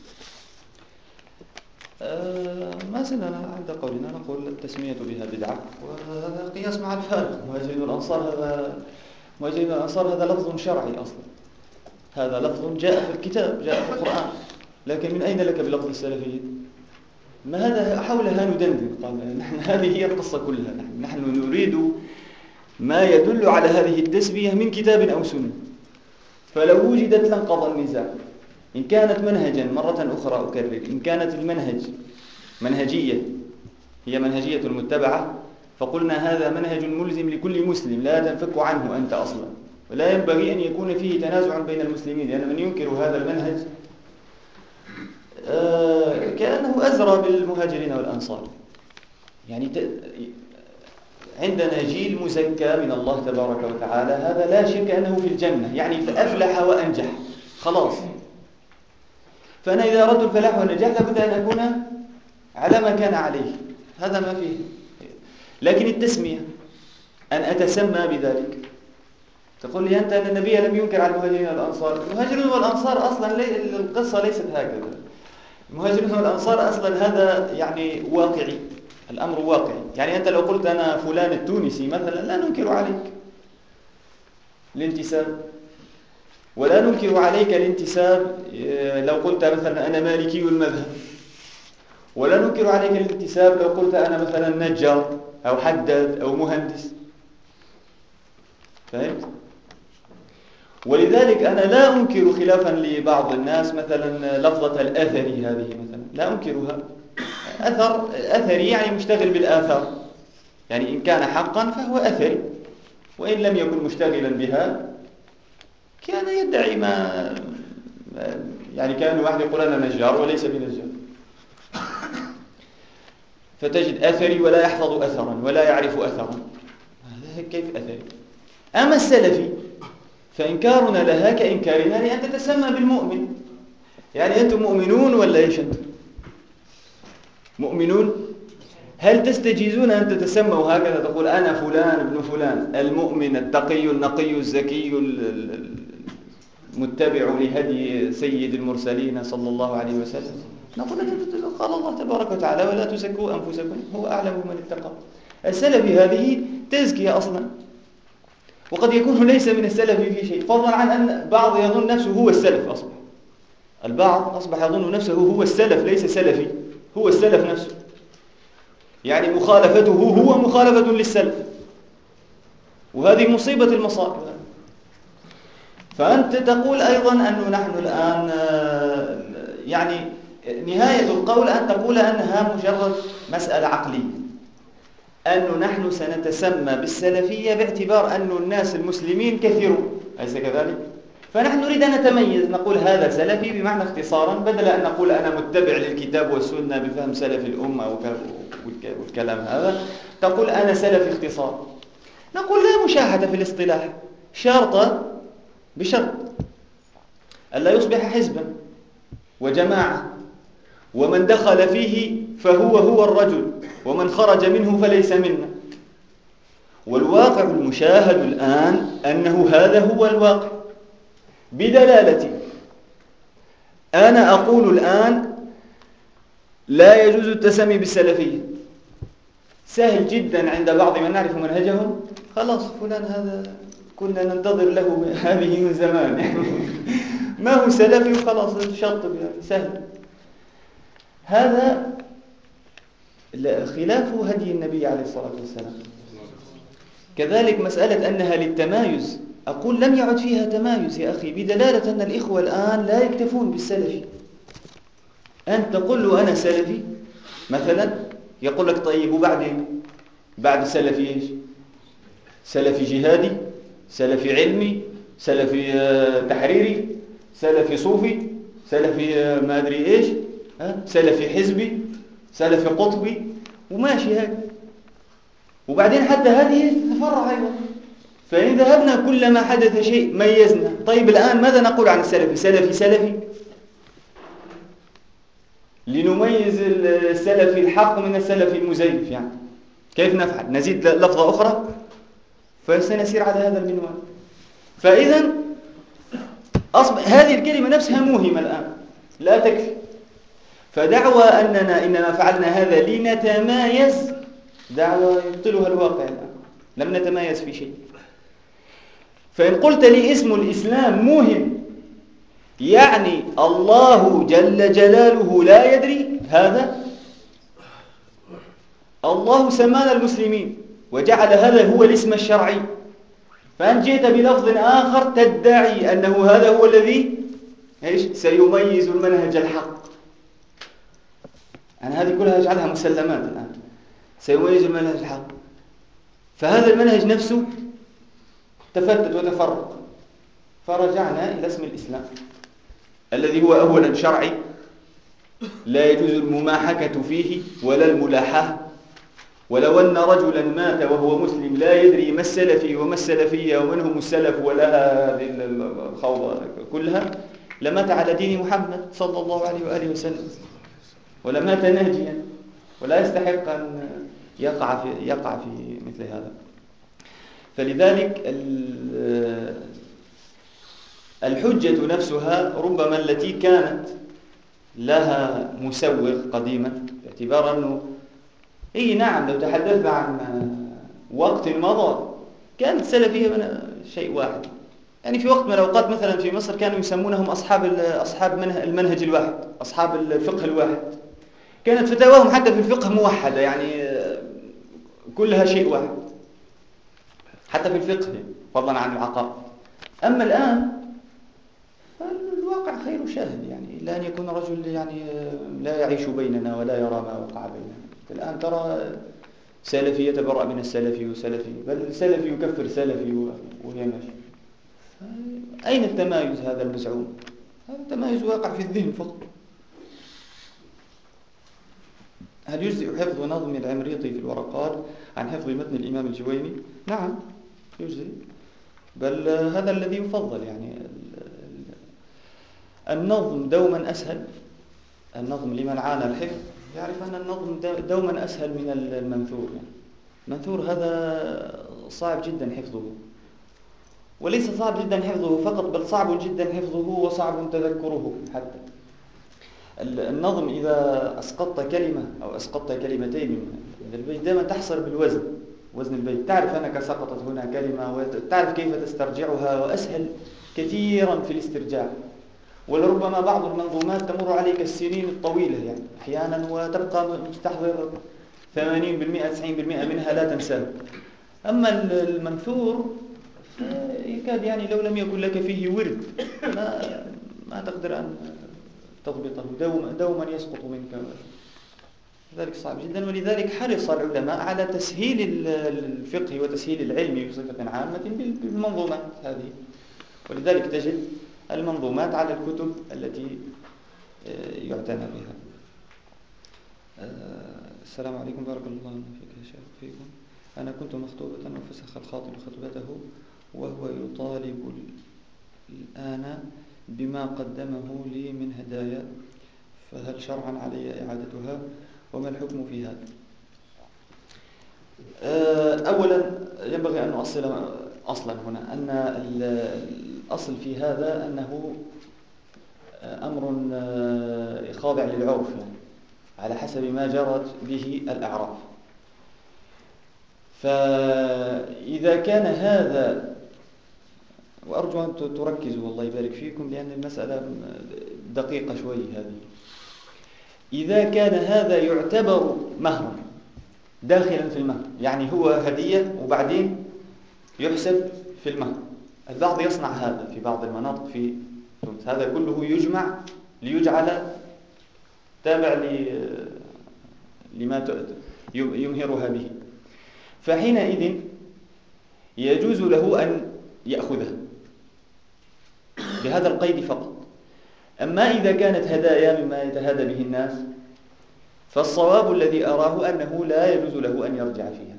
ما زلنا عند قولنا نقول التسمية بها بدعة، وهذا قياس مع الفارق. مهاجرين والأنصار هذا لفظ شرعي أصلا، هذا لفظ جاء في الكتاب، جاء في القرآن، لكن من أين لك بلفظ السلفية؟ ما هذا حولها ندندن. قال نحن هذه هي القصة كلها، نحن نريد ما يدل على هذه التسمية من كتاب أو سنة، فلو وجدت لانقضى النزاع. إن كانت منهجا مرة أخرى أكرر، إن كانت منهجية هي منهجية المتبعة، فقلنا هذا منهج ملزم لكل مسلم لا تنفك عنه أنت أصلا، ولا ينبغي أن يكون فيه تنازع بين المسلمين، لأن من ينكر هذا المنهج كأنه أزرى بالمهاجرين والأنصار. يعني عندنا جيل مزكى من الله تبارك وتعالى، هذا لا شك أنه في الجنة، يعني أفلح وأنجح خلاص. فأنا إذا أردت الفلاح والنجاح لابد أن أكون على ما كان عليه، هذا ما فيه. لكن التسمية أن أتسمى بذلك، تقول لي أنت أن النبي لم ينكر على المهاجرين والأنصار. المهاجرين والأنصار أصلا القصة ليست هكذا. المهاجرين والأنصار أصلا هذا يعني واقعي، الأمر واقعي. يعني أنت لو قلت أنا فلان التونسي مثلا لا ننكر عليك الانتساب، ولا ننكر عليك الانتساب لو قلت مثلا أنا مالكي المذهب، ولا ننكر عليك الانتساب لو قلت أنا مثلا نجار أو حداد أو مهندس. فهمت؟ ولذلك أنا لا أنكر خلافا لبعض الناس مثلا لفظة الأثري هذه مثلا، لا أنكرها. أثري يعني مشتغل بالآثار، يعني إن كان حقا فهو أثري، وإن لم يكن مشتغلا بها كان يدعي ما يعني كان واحد يقول أنا نجار وليس بنجار. فتجد أثري ولا يحفظ أثرا ولا يعرف أثرا، هذا كيف أثري؟ أما السلفي فإنكارنا لها كإنكارنا لأن تتسمى بالمؤمن. يعني أنتم مؤمنون ولا إيش أنتم؟ مؤمنون؟ هل تستجيزون أن تتسموا هكذا، تقول أنا فلان ابن فلان المؤمن التقي النقي الزكي المتبع لهدي سيد المرسلين صلى الله عليه وسلم؟ نقول قال الله تبارك وتعالى ولا تزكوا أنفسكم هو أعلم من اتقى. السلفي هذه تزكية أصلا، وقد يكون ليس من السلف في شيء، فضلا عن أن بعض يظن نفسه هو السلف. أصبح البعض يظن نفسه هو السلف، ليس سلفي، هو السلف نفسه، يعني مخالفته هو مخالفة للسلف، وهذه مصيبة المصائب. فأنت تقول أيضا أنه نحن الآن يعني نهاية القول أن تقول أنها مجرد مسألة عقلية، أنه نحن سنتسمى بالسلفية باعتبار أن الناس المسلمين كثيرون، أليس كذلك؟ فنحن نريد أن نتميز، نقول هذا سلفي بمعنى اختصارا، بدل أن نقول أنا متبع للكتاب والسنة بفهم سلف الأمة والكلام هذا، تقول أنا سلفي اختصار. نقول لا مشاحة في الاصطلاح، بشرط ألا يصبح حزبا وجماعة، ومن دخل فيه فهو الرجل، ومن خرج منه فليس منا. والواقع المشاهد الآن أنه هذا هو الواقع، بدلالة أنا أقول الآن لا يجوز التسمي بالسلفية. سهل جدا عند بعض من نعرف منهجهم، خلاص فلان هذا كنا ننتظر له هذه من زمان يعني ما هو سلفي وخلاص شطب، يعني سهل. هذا خلاف هدي النبي عليه الصلاة والسلام. كذلك مسألة أنها للتمايز، أقول لم يعد فيها تمايز يا أخي، بدلالة أن الإخوة الآن لا يكتفون بالسلفي. أنت تقول له أنا سلفي مثلا، يقول لك طيب وبعدين بعد سلفي إيش؟ سلفي جهادي، سلفي علمي، سلفي تحريري، سلفي صوفي، سلفي ما أدري إيش، سلفي حزبي، سلفي قطبي، وماشي هذا. وبعدين حتى هذه تتفرع أيضا. فإن ذهبنا كلما حدث شيء ميزنا. طيب الآن ماذا نقول عن السلفي؟ سلفي لنميز السلفي الحق من السلفي المزيف، يعني كيف نفعل؟ نزيد لفظة أخرى فسنسير على هذا المنوال. فإذا هذه الكلمة نفسها موهمة الآن لا تكفي. فدعوى أننا إنما فعلنا هذا لنتمايز دعوى يبطلها الواقع الآن، لم نتمايز في شيء. فإن قلت لي اسم الإسلام موهم، يعني الله جل جلاله لا يدري، هذا الله سمانا المسلمين وجعل هذا هو الاسم الشرعي، فأن جئت بلفظ آخر تدعي أنه هذا هو الذي إيش؟ سيميز المنهج الحق. يعني هذه كلها أجعلها مسلمات الآن. سيميز المنهج الحق. فهذا المنهج نفسه تفتت وتفرق، فرجعنا إلى اسم الإسلام الذي هو أولا شرعي، لا يجوز المماحكة فيه ولا الملاحاة. ولو أن رجلا مات وهو مسلم لا يدري ما السلفي وما السلفية ومن هم السلف ولا هذه الخوضة كلها، لمات على دين محمد صلى الله عليه وآله وسلم، ولمات ناجيا، ولا يستحق أن يقع في مثل هذا. فلذلك الحجة نفسها ربما التي كانت لها مسوغ قديما، باعتبار أنه نعم لو تحدثنا عن وقت مضى كانت السلفية شيء واحد. يعني في وقت من الأوقات مثلا في مصر كانوا يسمونهم أصحاب المنهج الواحد، أصحاب الفقه الواحد. كانت فتاواهم حتى في الفقه موحدة، يعني كلها شيء واحد حتى في الفقه فضلا عن العقائد. أما الآن فالواقع خير شاهد، يعني إلا أن يكون رجل يعني لا يعيش بيننا ولا يرى ما وقع بيننا. الآن ترى سلفي يتبرأ من السلفي وسلفي، بل السلفي يكفر سلفي وهي ماشي. أين التمايز هذا المزعوم؟ هذا التمايز واقع في الذهن فقط. هل يجزئ حفظ نظم العمريطي في الورقات عن حفظ متن الإمام الجويني؟ نعم يجزئ، بل هذا الذي يفضل. يعني النظم دوما أسهل. النظم لمن عانى الحفظ يعرف أن النظم دوما أسهل من المنثور. يعني المنثور هذا صعب جدا حفظه، وليس صعب جدا حفظه فقط، بل صعب جدا حفظه وصعب تذكره حتى. النظم إذا أسقطت كلمة أو أسقطت كلمتين من البيت دائما تحصل بالوزن، وزن البيت، تعرف أنك سقطت هنا كلمة وتعرف كيف تسترجعها، وأسهل كثيرا في الاسترجاع. ولربما بعض المنظومات تمر عليك السنين الطويلة يعني أحيانا وتبقى مستحضر 80% 90% منها لا تنساه. أما المنثور يكاد يعني لو لم يكن لك فيه ورد ما تقدر أن تضبطه، دوما يسقط منك. ذلك صعب جدا. ولذلك حرص العلماء على تسهيل الفقه وتسهيل العلم بصفة عامة بالمنظومات هذه. ولذلك تجد المنظومات على الكتب التي يعتنى بها. السلام عليكم، بارك الله فيك يا شيخ فيكم. أنا كنت مخطوبة وفسخ الخاطب خطبته وهو يطالب الآن بما قدمه لي من هدايا، فهل شرعا علي إعادتها وما الحكم في هذا؟ أولا ينبغي أن نؤصل أصلا هنا أن الأصل في هذا أنه أمر خاضع للعرف، يعني على حسب ما جرت به الأعراف. فإذا كان هذا، وأرجو أن تركزوا والله يبارك فيكم لأن المسألة دقيقة شوي هذه. إذا كان هذا يعتبر مهرا داخلا في المهر، يعني هو هدية وبعدين يحسب في المهر. البعض يصنع هذا في بعض المناطق في تونس، هذا كله يجمع ليجعل تابع لما يمهرها به. فحينئذ يجوز له أن يأخذها بهذا القيد فقط. أما إذا كانت هدايا مما يتهادى به الناس فالصواب الذي أراه أنه لا يجوز له أن يرجع فيها.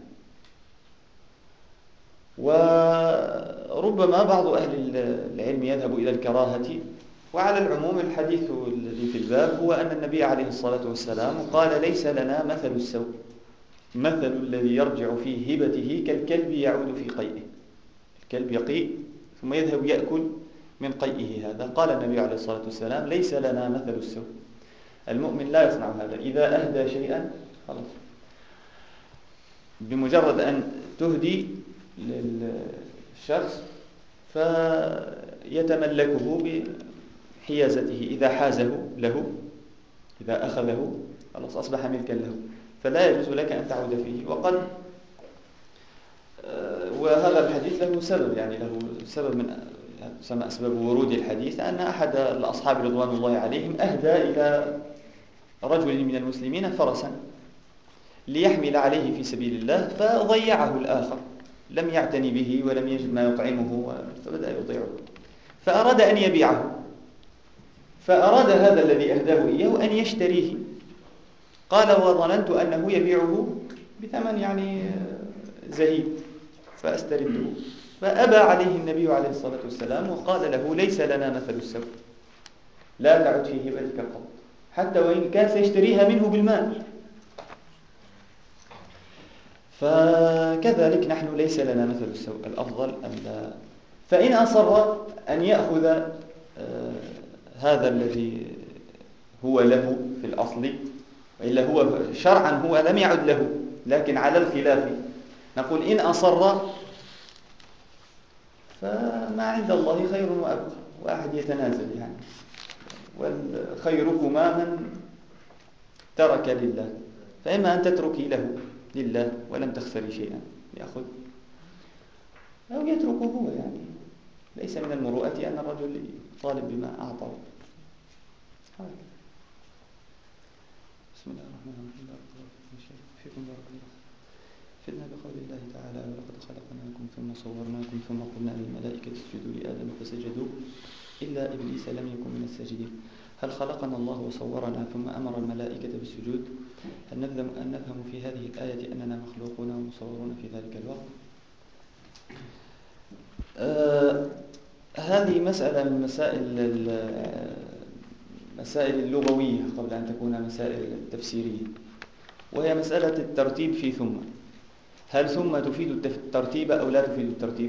وربما بعض أهل العلم يذهب إلى الكراهة، وعلى العموم الحديث الذي في الباب هو أن النبي عليه الصلاة والسلام قال: ليس لنا مثل السوء، مثل الذي يرجع في هبته كالكلب يعود في قيئه. الكلب يقيء ثم يذهب يأكل من قيئه. هذا قال النبي عليه الصلاة والسلام: ليس لنا مثل السوء. المؤمن لا يصنع هذا. إذا أهدى شيئا خلاص، بمجرد أن تهدي للشخص فيتملكه بحيازته. إذا حازه له، إذا أخذه خلاص أصبح ملكا له، فلا يجوز لك أن تعود فيه. وهذا الحديث له سبب، يعني له سبب من تسمى أسباب ورود الحديث، أن أحد الأصحاب رضوان الله عليهم أهدى إلى رجل من المسلمين فرسا ليحمل عليه في سبيل الله، فضيعه الآخر، لم يعتني به ولم يجد ما يطعمه فبدأ يضيعه، فأراد أن يبيعه، فأراد هذا الذي أهداه إياه أن يشتريه. قال: وظننت أنه يبيعه بثمن يعني زهيد فأسترده. فأبى عليه النبي عليه الصلاة والسلام وقال له: ليس لنا مثل السوء، لا تعد في هبتك قط، حتى وإن كان سيشتريها منه بالمال. فكذلك نحن ليس لنا مثل السوء، الأفضل أن لا. فإن أصر أن يأخذ هذا الذي هو له في الأصل، وإلا هو شرعا هو لم يعد له، لكن على الخلاف نقول إن أصر فما عند الله خير وأبقى، واحد يتنازل يعني، والخيركما من ترك لله، فإما أن تتركي له لله ولم تخسري شيئا يأخذ، أو يتركه هو يعني. ليس من المروءة أن الرجل طالب بما أعطاه. بسم الله الرحمن الرحيم. بارك الله فيكم، بارك الله فينا بقول الله تعالى: ولقد خلقناكم ثم صورناكم ثم قلنا للملائكة اسجدوا لآدم فسجدوا إلا إبليس لم يكن من الساجدين. هل خلقنا الله وصورنا ثم أمر الملائكة بالسجود؟ هل نفهم في هذه الآية أننا مخلوقون ومصورون في ذلك الوقت؟ هذه مسألة من مسائل اللغوية قبل أن تكون مسائل تفسيرية، وهي مسألة الترتيب في ثم. هل ثم تفيد الترتيب أو لا تفيد الترتيب؟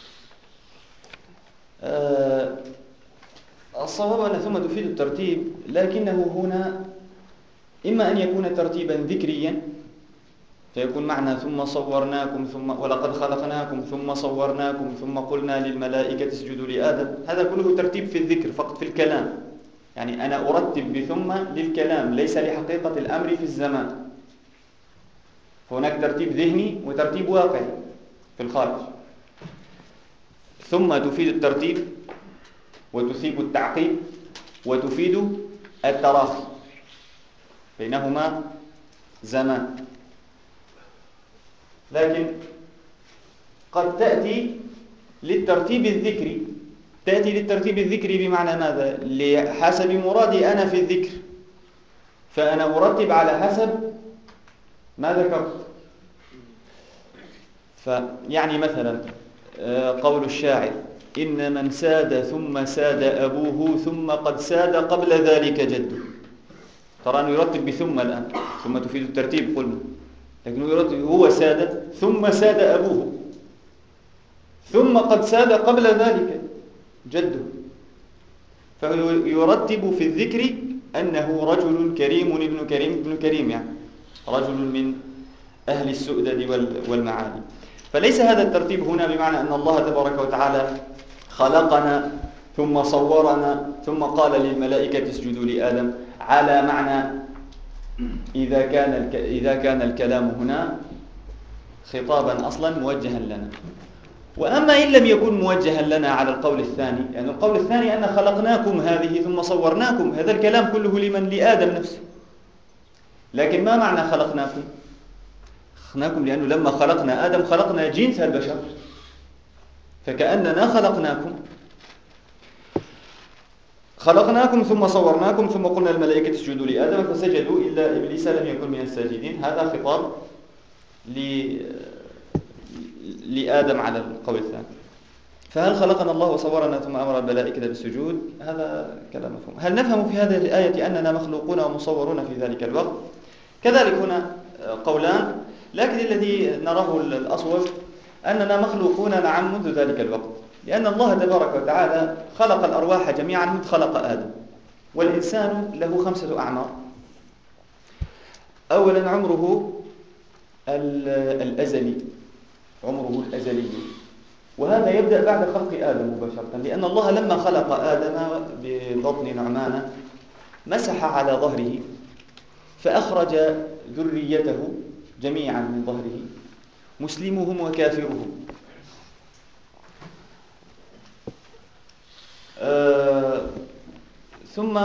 الصواب أن ثم تفيد الترتيب، لكنه هنا إما أن يكون ترتيبا ذكريا فيكون معنى ثم صورناكم ثم ولقد خلقناكم ثم صورناكم ثم قلنا للملائكة اسجدوا لآدم، هذا كله ترتيب في الذكر فقط في الكلام، يعني أنا أرتب بثم للكلام ليس لحقيقة الأمر في الزمان. هناك ترتيب ذهني وترتيب واقعي في الخارج. ثم تفيد الترتيب وتثيب التعقيب وتفيد التراخي، بينهما زمان. لكن قد تأتي للترتيب الذكري، تأتي للترتيب الذكري بمعنى ماذا؟ لحسب مرادي أنا في الذكر، فأنا أرتب على حسب ما ذكرت. فيعني مثلا قول الشاعر: إن من ساد ثم ساد أبوه ثم قد ساد قبل ذلك جده. ترى أنه يرتب بثم الآن، ثم تفيد الترتيب قلنا، لكنه يرتب هو ساد ثم ساد أبوه ثم قد ساد قبل ذلك جده، فيرتب في الذكر أنه رجل كريم ابن كريم، يعني رجل من أهل السؤدد والمعالي. فليس هذا الترتيب هنا بمعنى أن الله تبارك وتعالى خلقنا ثم صورنا ثم قال للملائكة اسجدوا لآدم، على معنى إذا كان الكلام هنا خطابا أصلا موجها لنا. وأما إن لم يكن موجها لنا على القول الثاني، يعني القول الثاني أن خلقناكم هذه ثم صورناكم، هذا الكلام كله لآدم نفسه. لكن ما معنى خلقناكم؟ خلقناكم لأنه لما خلقنا آدم خلقنا جنس البشر، فكأننا خلقناكم ثم صورناكم ثم قلنا الملائكة اسجدوا لآدم فسجدوا إلا إبليس لم يكن من الساجدين. هذا خطاب لآدم على القول الثاني. فهل خلقنا الله وصورنا ثم أمر الملائكة بالسجود؟ هذا كلام مفهوم. هل نفهم في هذه الآية أننا مخلوقون ومصورون في ذلك الوقت؟ كذلك هنا قولان، لكن الذي نراه الأصوب أننا مخلوقون نعم منذ ذلك الوقت، لأن الله تبارك وتعالى خلق الأرواح جميعا منذ خلق آدم. والإنسان له 5 أعمار. أولا عمره الأزلي، عمره الأزلي، وهذا يبدأ بعد خلق آدم مباشرة، لأن الله لما خلق آدم ببطن نعمان مسح على ظهره فأخرج ذريته جميعا من ظهره، مسلمهم وكافرهم. ثم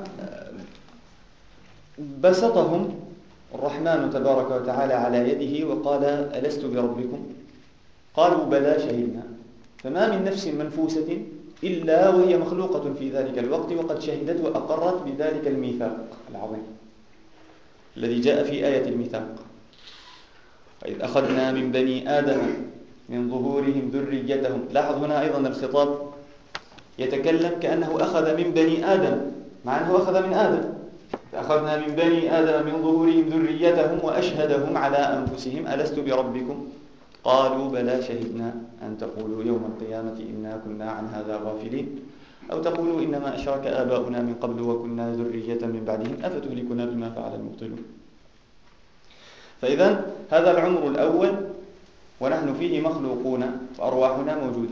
بسطهم الرحمن تبارك وتعالى على يده وقال: ألست بربكم؟ قالوا: بلى شهدنا. فما من نفس منفوسة إلا وهي مخلوقة في ذلك الوقت وقد شهدت وأقرت بذلك الميثاق العظيم الذي جاء في آية الميثاق: وإذ أخذنا من بني آدم من ظهورهم ذريتهم. لاحظ هنا أيضا الخطاب يتكلم كأنه أخذ من بني آدم، مع أنه أخذ من آدم. فأخذنا من بني آدم من ظهورهم ذريتهم وأشهدهم على أنفسهم: ألست بربكم؟ قالوا: بلى شهدنا أن تقولوا يوم القيامة إنا كنا عن هذا غافلين، أو تقولوا إنما أشرك آباؤنا من قبل وكنا ذرية من بعدهم أفتهلكنا بما فعل المبطلون. فإذن هذا العمر الأول ونحن فيه مخلوقون وأرواحنا موجودة.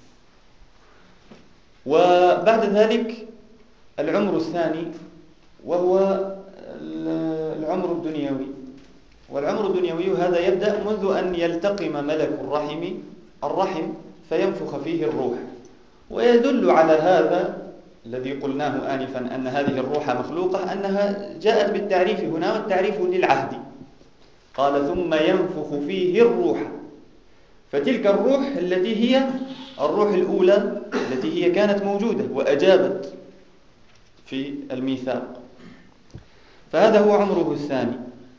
وبعد ذلك العمر الثاني وهو العمر الدنيوي. والعمر الدنيوي هذا يبدأ منذ أن يلتقم ملك الرحم فينفخ فيه الروح. ويدل على هذا الذي قلناه آنفا أن هذه الروح مخلوقة أنها جاءت بالتعريف هنا، والتعريف للعهد. قال: ثم ينفخ فيه الروح. فتلك الروح التي هي الروح الأولى التي هي كانت موجودة وأجابت في الميثاق. فهذا هو عمره الثاني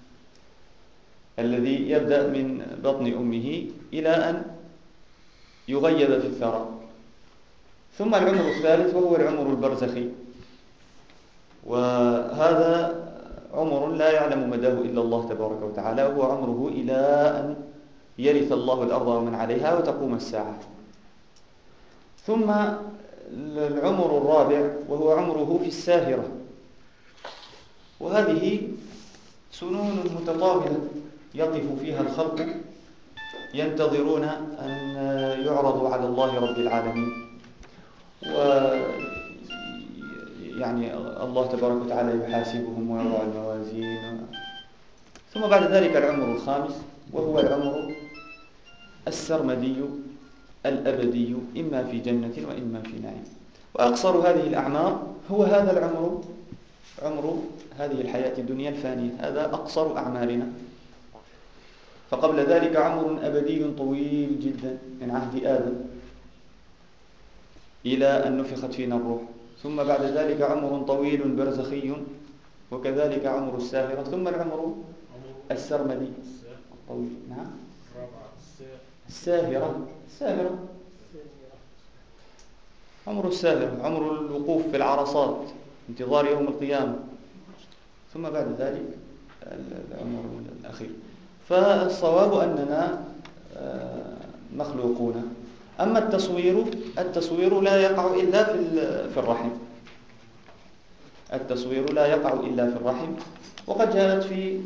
الذي يبدأ من بطن أمه إلى أن يغيب في الثرى. ثم العمر الثالث وهو العمر البرزخي، وهذا عمر لا يعلم مداه إلا الله تبارك وتعالى، وهو عمره إلى أن يرث الله الأرض ومن عليها وتقوم الساعة. ثم العمر الرابع وهو عمره في الساهرة، وهذه سنون متطاولة يقف فيها الخلق ينتظرون أن يعرضوا على الله رب العالمين، ويعني الله تبارك وتعالى يحاسبهم ويضع الموازين. ثم بعد ذلك العمر الخامس وهو العمر السرمدي الأبدي، إما في جنة وإما في نعيم. وأقصر هذه الأعمار هو هذا العمر، عمر هذه الحياة الدنيا الفانية، هذا أقصر أعمارنا. فقبل ذلك عمر أبدي طويل جدا من عهد آدم إلى أن نفخت فينا الروح. ثم بعد ذلك عمر طويل برزخي، وكذلك عمر الساهرة. ثم العمر السرمدي الطويل. نعم، الساهرة عمر الساهرة، عمر الوقوف في العرصات انتظار يوم القيامة. ثم بعد ذلك العمر الأخير. فالصواب أننا مخلوقون. أما التصوير لا يقع إلا في الرحم. التصوير لا يقع إلا في الرحم، وقد جاءت في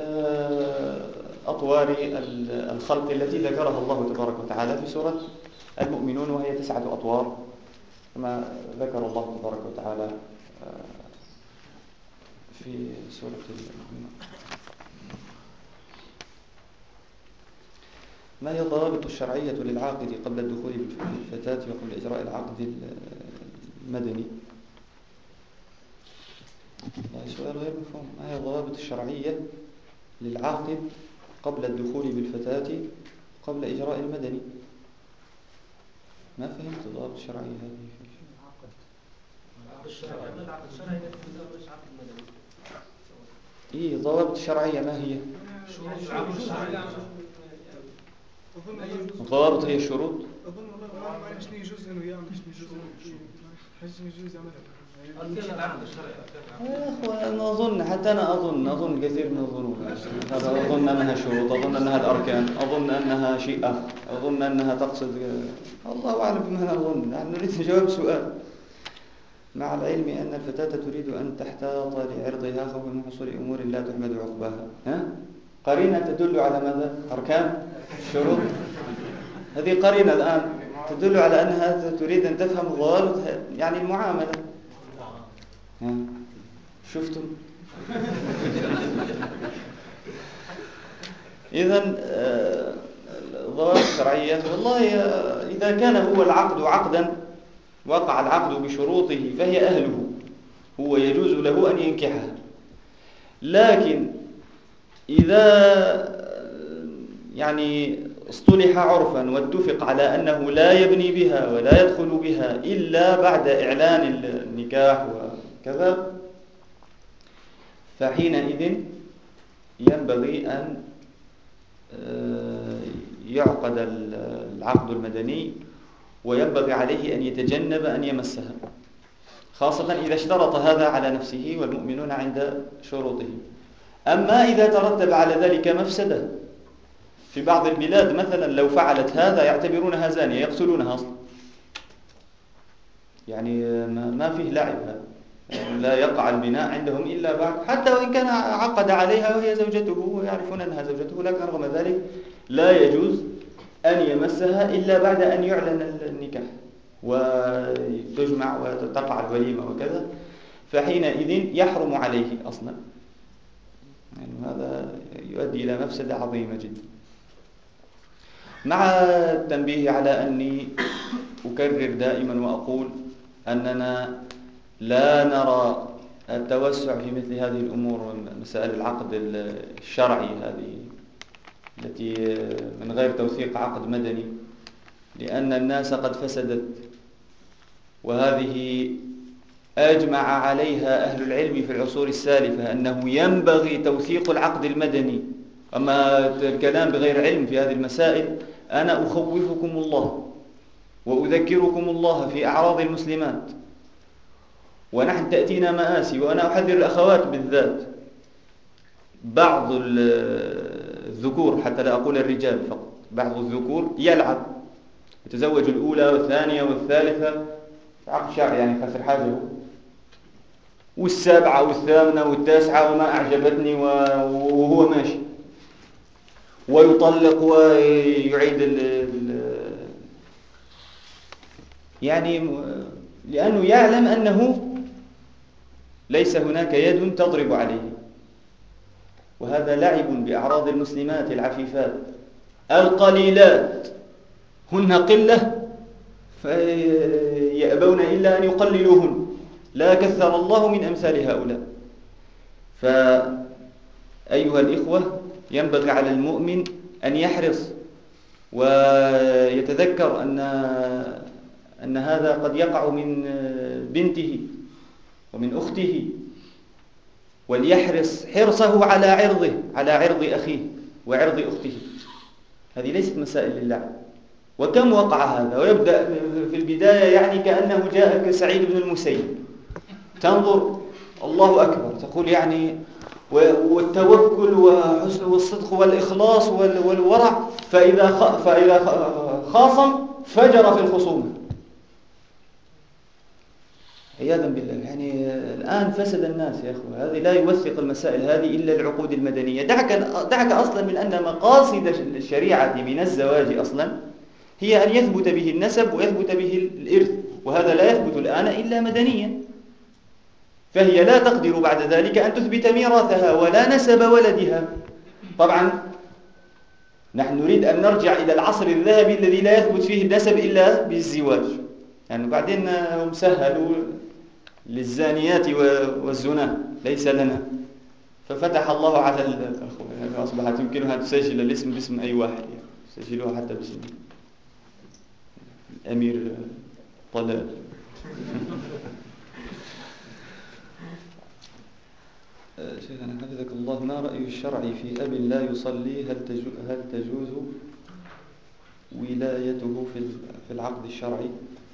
أطوار الخلق التي ذكرها الله تبارك وتعالى في سورة المؤمنون، وهي 9 أطوار كما ذكر الله تبارك وتعالى في سورة المؤمنون. ما هي الضوابط الشرعية للعاقد قبل الدخول بالفتاة وقبل إجراء العقد المدني؟ سؤال غير مفهوم. ما هي الضوابط الشرعية للعاقد قبل الدخول بالفتاة قبل إجراء المدني؟ ما فهمت الضوابط الشرعية هذه. إيه الضوابط الشرعية ما هي؟ الضوابط هي الشروط. أظن والله ما يشني جزء إنه يعمل جزء أنا أظن حتى أنا أظن كثير من الظنون. أظن أنها شروط، أظن أنها الأركان، أظن أنها شيئة، أظن أنها تقصد. الله أعلم بما أظن. نحن نريد نجاوب سؤال، مع العلم أن الفتاة تريد أن تحتاط لعرضها خوفا من حصول أمور لا تحمد عقباها. قرينة تدل على ماذا؟ أركان، شروط. هذه قرينة الآن تدل على أنها تريد أن تفهم الضوابط، يعني المعاملة. شفتم؟ إذن الضوابط الشرعية والله إذا كان هو العقد عقدا وقع العقد بشروطه فهي أهله، هو يجوز له أن ينكحها. لكن إذا يعني اصطلح عرفا واتفق على أنه لا يبني بها ولا يدخل بها إلا بعد إعلان النكاح وكذا، فحينئذ ينبغي أن يعقد العقد المدني، وينبغي عليه أن يتجنب أن يمسها، خاصة إذا اشترط هذا على نفسه والمؤمنون عند شروطهم. أما إذا ترتب على ذلك مفسدة، في بعض البلاد مثلا لو فعلت هذا يعتبرونها زانية يقتلونها أصلا، يعني ما فيه لعب هذا، يعني لا يقع البناء عندهم إلا بعد، حتى وإن كان عقد عليها وهي زوجته ويعرفون أنها زوجته، لكن رغم ذلك لا يجوز أن يمسها إلا بعد أن يعلن النكاح وتجمع وتقع الوليمة وكذا، فحينئذ يحرم عليه أصلا. يعني هذا يؤدي إلى مفسدة عظيمة جدا. مع التنبيه على أني أكرر دائما وأقول أننا لا نرى التوسع في مثل هذه الأمور، مسائل العقد الشرعي هذه التي من غير توثيق عقد مدني، لأن الناس قد فسدت، وهذه أجمع عليها أهل العلم في العصور السالفة أنه ينبغي توثيق العقد المدني. أما الكلام بغير علم في هذه المسائل، أنا أخوفكم الله وأذكركم الله في أعراض المسلمات، ونحن تأتينا مآسي، وأنا أحذر الأخوات بالذات. بعض الذكور، حتى لا أقول الرجال فقط، بعض الذكور يلعب، يتزوج الأولى والثانية والثالثة عقد شرعي يعني خسر حاجه، والسابعة والثامنة والتاسعة وما أعجبتني، وهو ماشي، ويطلق ويعيد يعني لأنه يعلم أنه ليس هناك يد تضرب عليه. وهذا لعب بأعراض المسلمات العفيفات القليلات، هن قلة فيأبون إلا أن يقللوهن، لا كثر الله من أمثال هؤلاء. فأيها الإخوة، ينبغي على المؤمن أن يحرص ويتذكر أن هذا قد يقع من بنته ومن أخته، وليحرص حرصه على عرضه، على عرض أخيه وعرض أخته. هذه ليست مسائل للعب. وكم وقع هذا، ويبدأ في البداية يعني كأنه جاءك سعيد بن المسيب، تنظر الله أكبر، تقول يعني والتوكل وحسن والصدق والإخلاص والورع، فإذا خاصم فجر في الخصومة عياذا بالله. يعني الآن فسد الناس يا أخوة. هذه لا يوثق المسائل هذه إلا العقود المدنية. دعك أصلا من أن مقاصد الشريعة من الزواج أصلا هي أن يثبت به النسب ويثبت به الإرث، وهذا لا يثبت الآن إلا مدنيا. فهي لا تقدر بعد ذلك أن تثبت ميراثها ولا نسب ولدها. طبعا نحن نريد أن نرجع إلى العصر الذهبي الذي لا يثبت فيه النسب إلا بالزواج، يعني بعدين هم سهلوا للزانيات والزنا، ليس لنا. ففتح الله على الأخوة، يعني أصبحت يمكنها تسجل الاسم باسم أي واحد، يعني تسجلوها حتى باسم الأمير طلال. شيخنا حفظك الله، ما رأي الشرع في أب لا يصلي؟ هل تجوز ولايته في العقد الشرعي؟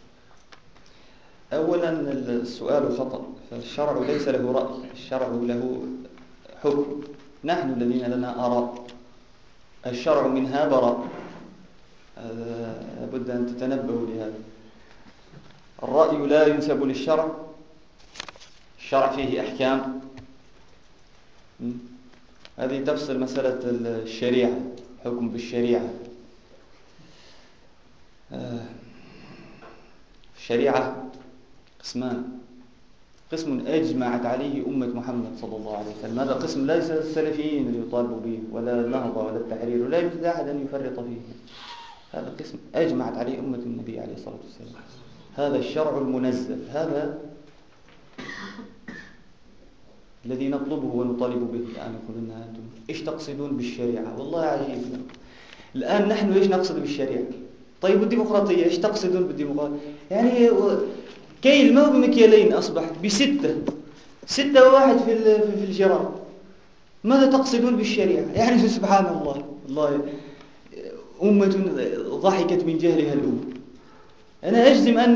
أولا السؤال خطأ، فالشرع ليس له رأي، الشرع له حكم. نحن الذين لنا آراء، الشرع منها براء، لابد أن تتنبهوا لهذا. الرأي لا ينسب للشرع، الشرع فيه أحكام. هذه تفصل مسألة الشريعة، حكم بالشريعة. الشريعة قسمان، قسم أجمعت عليه أمة محمد صلى الله عليه وسلم، هذا قسم ليس السلفيين اللي يطالبوا به ولا النهضة ولا التحرير، ولا يمكن أحد أن يفرط فيه. هذا قسم أجمعت عليه أمة النبي عليه الصلاة والسلام، هذا الشرع المنزل، هذا الذي نطلبه ونطالب به. الآن يقولون أنتم إيش تقصدون بالشريعة؟ والله عجيب. الآن نحن إيش نقصد بالشريعة؟ طيب الديمقراطية إيش تقصدون بالديمقراطية؟ يعني كيل ما هو بمكيالين، أصبح ستة وواحد في الجرار. ماذا تقصدون بالشريعة؟ يعني سبحان الله، والله أمة ضحكت من جهلها الأمة. أنا أجزم أن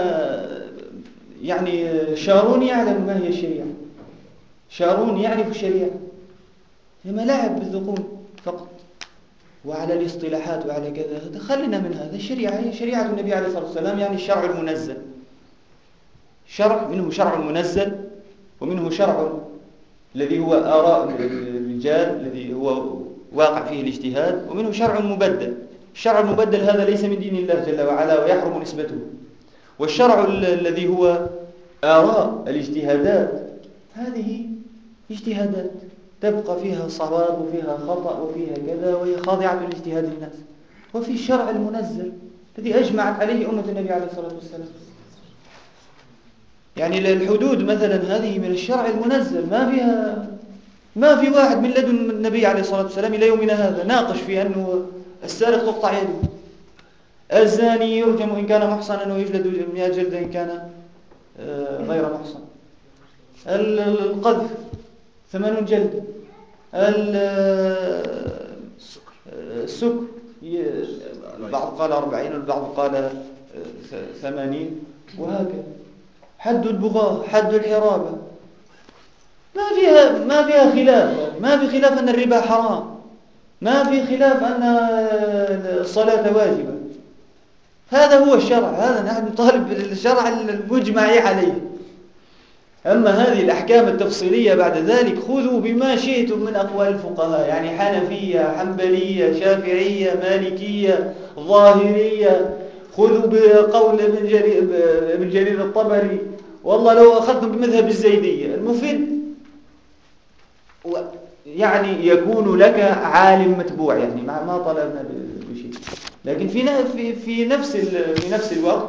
يعني شارون يعلم ما هي الشريعة، شارون يعرف الشريعة، لما لعب بالذقون فقط وعلى الاصطلاحات وعلى كذا. خلنا من هذا. الشريعة هي شريعة النبي عليه الصلاة والسلام، يعني الشرع المنزل. شرع منه شرع منزل، ومنه شرع الذي هو آراء الرجال الذي هو واقع فيه الاجتهاد، ومنه شرع مبدل. الشرع المبدل هذا ليس من دين الله جل وعلا ويحرم نسبته. والشرع الذي هو آراء الاجتهادات، هذه اجتهادات تبقى فيها صواب وفيها خطأ وفيها كذا، وهي خاضعة لاجتهاد الناس. وفي الشرع المنزل الذي أجمعت عليه أمة النبي عليه الصلاة والسلام. يعني الحدود مثلا هذه من الشرع المنزل، ما في واحد من لدن النبي عليه الصلاة والسلام إلى يومنا هذا ناقش في أنه السارق تقطع يده، الزاني يرجم إن كان محصنا ويجلد 100 جلدة إن كان غير محصن، القذف 80 جلدة، السكر البعض قال 40 والبعض قال 80، وهكذا. حد البغاة، حد الحرابة، ما فيها خلاف. ما في خلاف أن الربا حرام، ما في خلاف أن الصلاة واجبة. هذا هو الشرع، هذا نحن نطالب بالشرع المجمع عليه. أما هذه الأحكام التفصيلية بعد ذلك خذوا بما شئتم من أقوال الفقهاء، يعني حنفية، حنبلية، شافعية، مالكية، ظاهرية. خذوا بقول ابن جرير الطبري، والله لو أخذتم بمذهب الزيدية المفيد يعني يكون لك عالم متبوع، يعني ما طلبنا بشيء. لكن في نفس الوقت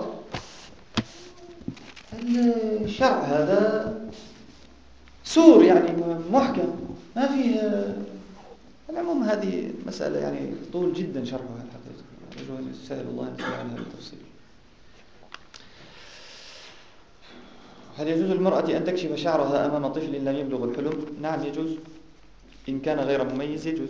الشرع هذا سور، يعني محكم، ما فيه. العموم هذه مسألة يعني طول جدا شرحها الحقيقة، أرجو أن يسهل الله أن يسمع عنها بالتفصيل. هل يجوز المرأة أن تكشف شعرها أمام طفل لم يبلغ الحلم؟ نعم يجوز، إن كان غير مميز يجوز.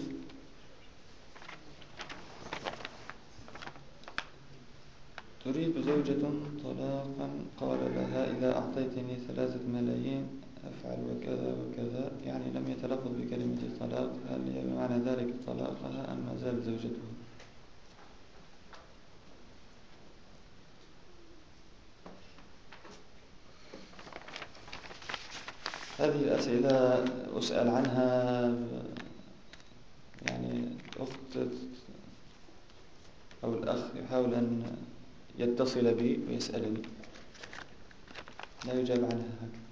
تريد زوجة طلاقا، قال لها إذا أعطيتني 3 ملايين أفعل وكذا وكذا، يعني لم يتلفظ بكلمة الطلاق. هل بمعنى ذلك طلاقها أم ما زالت زوجته؟ هذه الأسئلة أسأل عنها، يعني أخت أو الأخ يحاول أن يتصل بي ويسألني، لا يجاب عنها هكذا.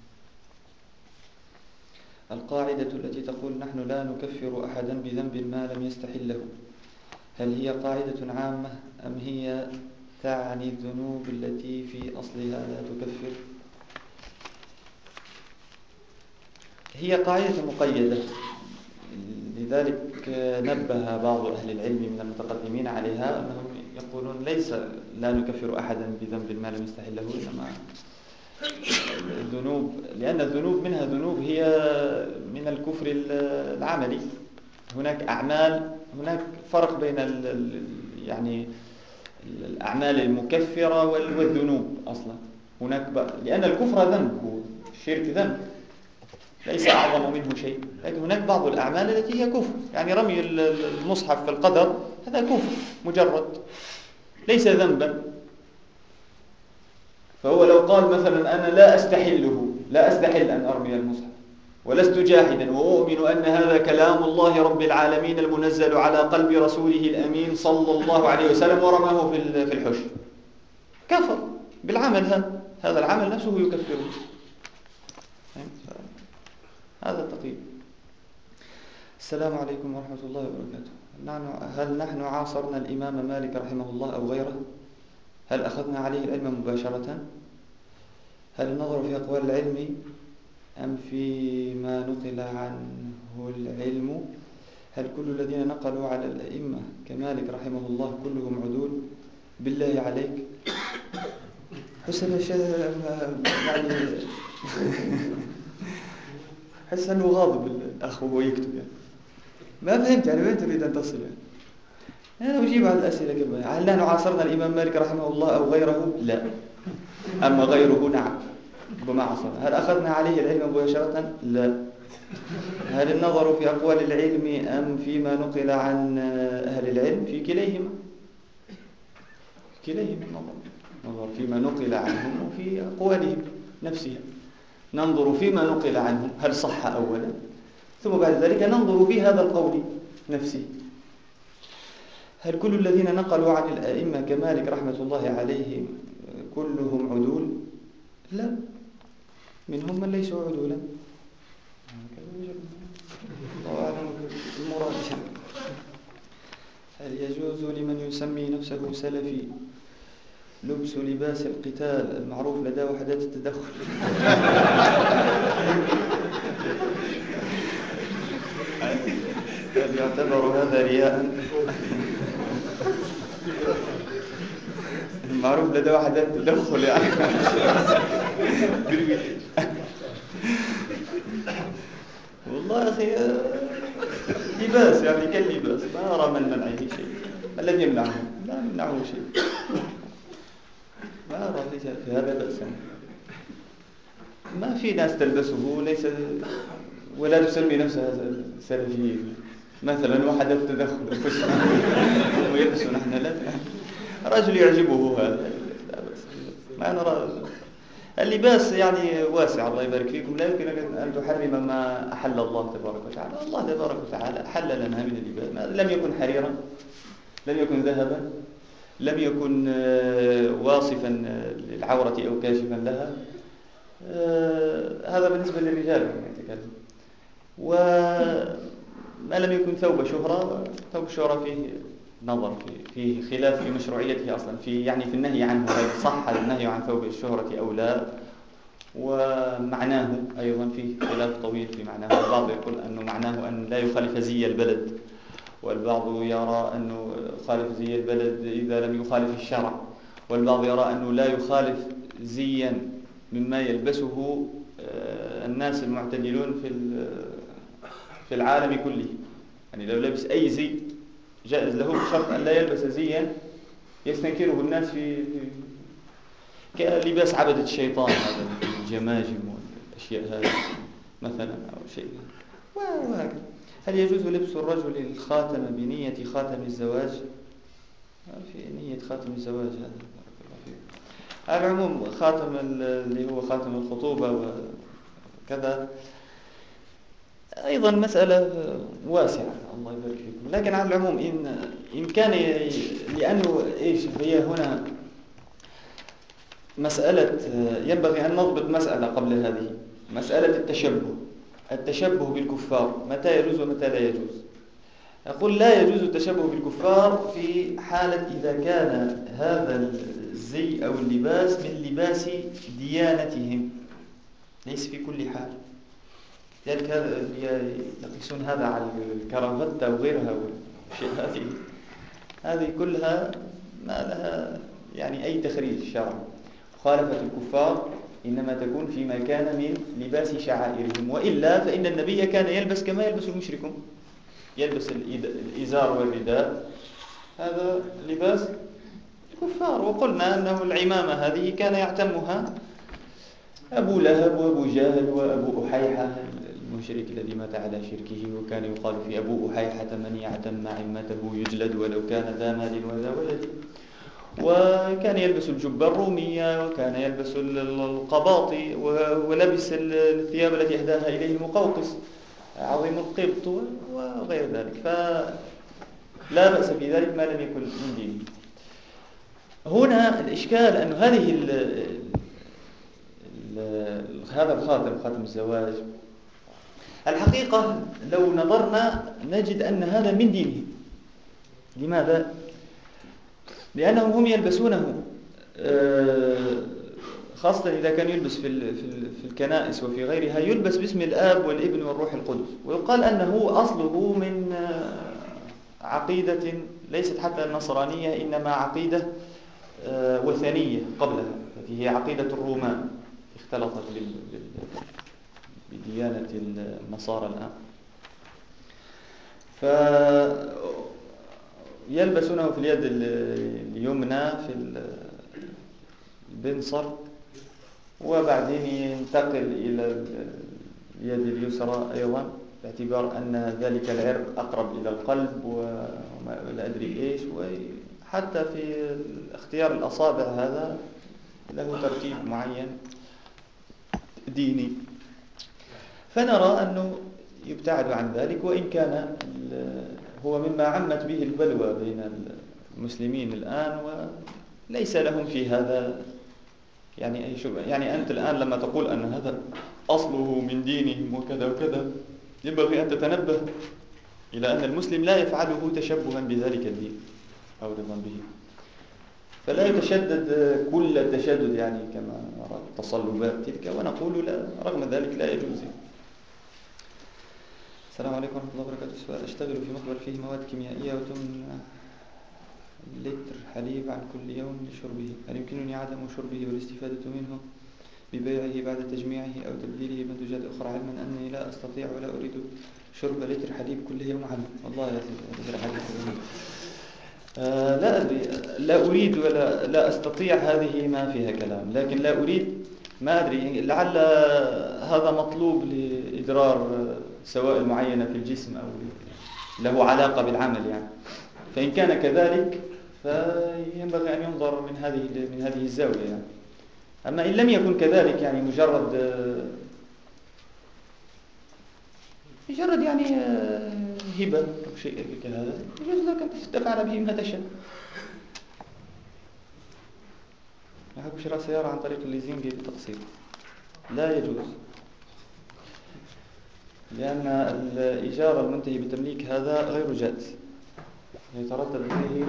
القاعدة التي تقول نحن لا نكفر أحدا بذنب ما لم يستحله، هل هي قاعدة عامة أم هي تعني الذنوب التي في أصلها لا تكفر؟ هي قاعدة مقيدة، لذلك نبه بعض أهل العلم من المتقدمين عليها، أنهم يقولون ليس لا نكفر أحدا بذنب ما لم يستحله، إنما الذنوب، لأن الذنوب منها ذنوب هي من الكفر العملي. هناك أعمال، هناك فرق بين يعني الأعمال المكفرة والذنوب أصلا. هناك لأن الكفر ذنب، الشرك ذنب ليس أعظم منه شيء، لكن هناك بعض الأعمال التي هي كفر، يعني رمي المصحف في القدر هذا كفر مجرد، ليس ذنبا. فهو لو قال مثلا أنا لا أستحل أن أرمي المصحف، ولست جاحدا وأؤمن أن هذا كلام الله رب العالمين المنزل على قلب رسوله الأمين صلى الله عليه وسلم، ورماه في الحش، كفر بالعمل هذا العمل نفسه يكفره. هذا التقييد. السلام عليكم ورحمة الله وبركاته. هل نحن عاصرنا الإمام مالك رحمه الله أو غيره؟ هل أخذنا عليه العلم مباشرة؟ هل النظر في أقوال العلم أم فيما نقل عنه العلم؟ هل كل الذين نقلوا على الأئمة كمالك رحمه الله كلهم عدول؟ بالله عليك حسن يعني حس أنه غاضب الأخ وهو يكتب يعني. ما فهمت يعني وين تريد أن تصل يعني. أنا أجيب على الأسئلة كما هل نحن عاصرنا الإمام مالك رحمه الله أو غيره؟ لا. أما غيره نعم بما عصرنا. هل أخذنا عليه العلم مباشرة؟ لا. هل النظر في أقوال العلم أم فيما نقل عن أهل العلم؟ في كليهما. نظر فيما نقل عنهم وفي أقوالهم نفسها. ننظر فيما نقل عنهم هل صح أولا، ثم بعد ذلك ننظر في هذا القول نفسه. هل كل الذين نقلوا عن الأئمة كمالك رحمة الله عليه كلهم عدول؟ لا، منهم من ليسوا عدولا. الله أعلم المراد. هل يجوز لمن يسمي نفسه سلفي لبس لباس القتال المعروف لدى وحدات التدخل؟ هل يعتبر هذا رياء؟ المعروف لدى وحدات التدخل يعني والله يا أخي لباس يعني كاللباس، ما أرى من منعه شيء. ما الذي يمنعه؟ لا يمنعه شيء، ما أرى في هذا بأسا. ما في ناس تلبسه ليس ولا تسمي نفسها سلفيين مثلا وحدات التدخل ويلبسوا نحن لا. رجل يعجبه هذا لا بأس. ما نرى اللباس يعني واسع الله يبارك فيكم. لا يمكن أن تحرم ما أحل الله تبارك وتعالى. الله تبارك وتعالى أحل لنا من اللباس لم يكن حريرا، لم يكن ذهبا، لم يكن واصفا للعورة أو كاشفا لها. هذا بالنسبة للرجال يتكلم. وما لم يكن ثوب شهرة، ثوب الشهرة فيه نظر، فيه خلاف في مشروعيته أصلا، في النهي عنه، هل صح النهي عن ثوب الشهرة أو لا، ومعناه أيضا فيه خلاف طويل في معناه. البعض يقول أنه معناه أن لا يخالف زي البلد، والبعض يرى أنه يخالف زي البلد إذا لم يخالف الشرع، والبعض يرى أنه لا يخالف زيا مما يلبسه الناس المعتدلون في العالم كله. يعني لو لبس أي زي جائز له بشرط أن لا يلبس زيا يستنكره الناس في كلباس عبدة الشيطان، هذا الجماجم والأشياء هذه مثلا أو شيء وهكذا. هل يجوز لبس الرجل الخاتم بنية خاتم الزواج؟ في نية خاتم الزواج هذا على العموم خاتم اللي هو خاتم الخطوبة وكذا أيضا مسألة واسعة الله يبارك فيكم. لكن على العموم إن كان لأنه هي هنا مسألة ينبغي أن نضبط مسألة قبل هذه، مسألة التشبه بالكفار متى يجوز ومتى لا يجوز. أقول لا يجوز التشبه بالكفار في حالة إذا كان هذا الزي أو اللباس من لباس ديانتهم، ليس في كل حال. ذلك يقيسون هذا على الكرافتة وغيرها والشيء هذه كلها ما لها يعني أي تخريج شرعي. مخالفة الكفار إنما تكون فيما كان من لباس شعائرهم، وإلا فإن النبي كان يلبس كما يلبس المشركون، يلبس الإزار والرداء، هذا لباس الكفار. وقلنا أنه العمامة هذه كان يعتمها أبو لهب وأبو جهل وأبو أحيحة المشرك الذي مات على شركه، وكان يقال في أبو أحيحة من يعتم عمته يجلد ولو كان ذا مال وذا ولد. وكان يلبس الجبة الرومية، وكان يلبس القباطي، ولبس الثياب التي أهداها إليه المقوقس عظيم القبط وغير ذلك، فلا بأس في ذلك ما لم يكن من دينه. هنا الإشكال أن هذا الخاتم، خاتم الزواج، الحقيقة لو نظرنا نجد أن هذا من دينه. لماذا؟ لأنهم هم يلبسونه خاصة إذا كان يلبس في الكنائس وفي غيرها يلبس باسم الآب والابن والروح القدس، ويقال أنه أصله من عقيدة ليست حتى النصرانية، إنما عقيدة وثنية قبلها، التي هي عقيدة الرومان اختلطت بديانة النصارى الآن. فيلبسونه في اليد اليمنى في البنصر، وبعدين ينتقل إلى اليد اليسرى أيضا، باعتبار أن ذلك العرق أقرب إلى القلب ولا أدري إيش. وحتى في اختيار الأصابع هذا له ترتيب معين ديني. فنرى أنه يبتعد عن ذلك، وإن كان هو مما عمت به البلوى بين المسلمين الآن، وليس لهم في هذا يعني أي شبهة. يعني أنت الآن لما تقول أن هذا أصله من دينهم وكذا وكذا، ينبغي أن تتنبه إلى أن المسلم لا يفعله تشبها بذلك الدين أو رضا به، فلا يتشدد كل التشدد يعني كما نرى التصلبات تلك، ونقول لا، رغم ذلك لا يجوز. السلام عليكم ورحمة الله وبركاته. سؤال: أشتغل في مخبر فيه مواد كيميائية وتمنع لتر حليب عن كل يوم لشربه، هل يمكنني عدم شربه والاستفادة منه ببيعه بعد تجميعه أو تبديله بمنتوجات أخرى، علما أني لا أستطيع ولا أريد شرب لتر حليب كل يوم عام؟ والله يا سيدي لتر حليب كل يوم. لا أدري، لا أريد ولا لا أستطيع، هذه ما فيها كلام، لكن لا أريد ما أدري، لعل هذا مطلوب لإدرار سوائل معينة في الجسم أو له علاقة بالعمل يعني. فإن كان كذلك فينبغي أن ينظر من هذه الزاوية يعني. أما إن لم يكن كذلك، يعني مجرد يعني هبة أو شيء كهذا، يجوز لك أن تفعل به ما تشاء. يحب شراء سيارة عن طريق الليزينج بالتقسيط لا يجوز، لأن الإيجار المنتهي بتمليك هذا غير جائز، يترتب فيه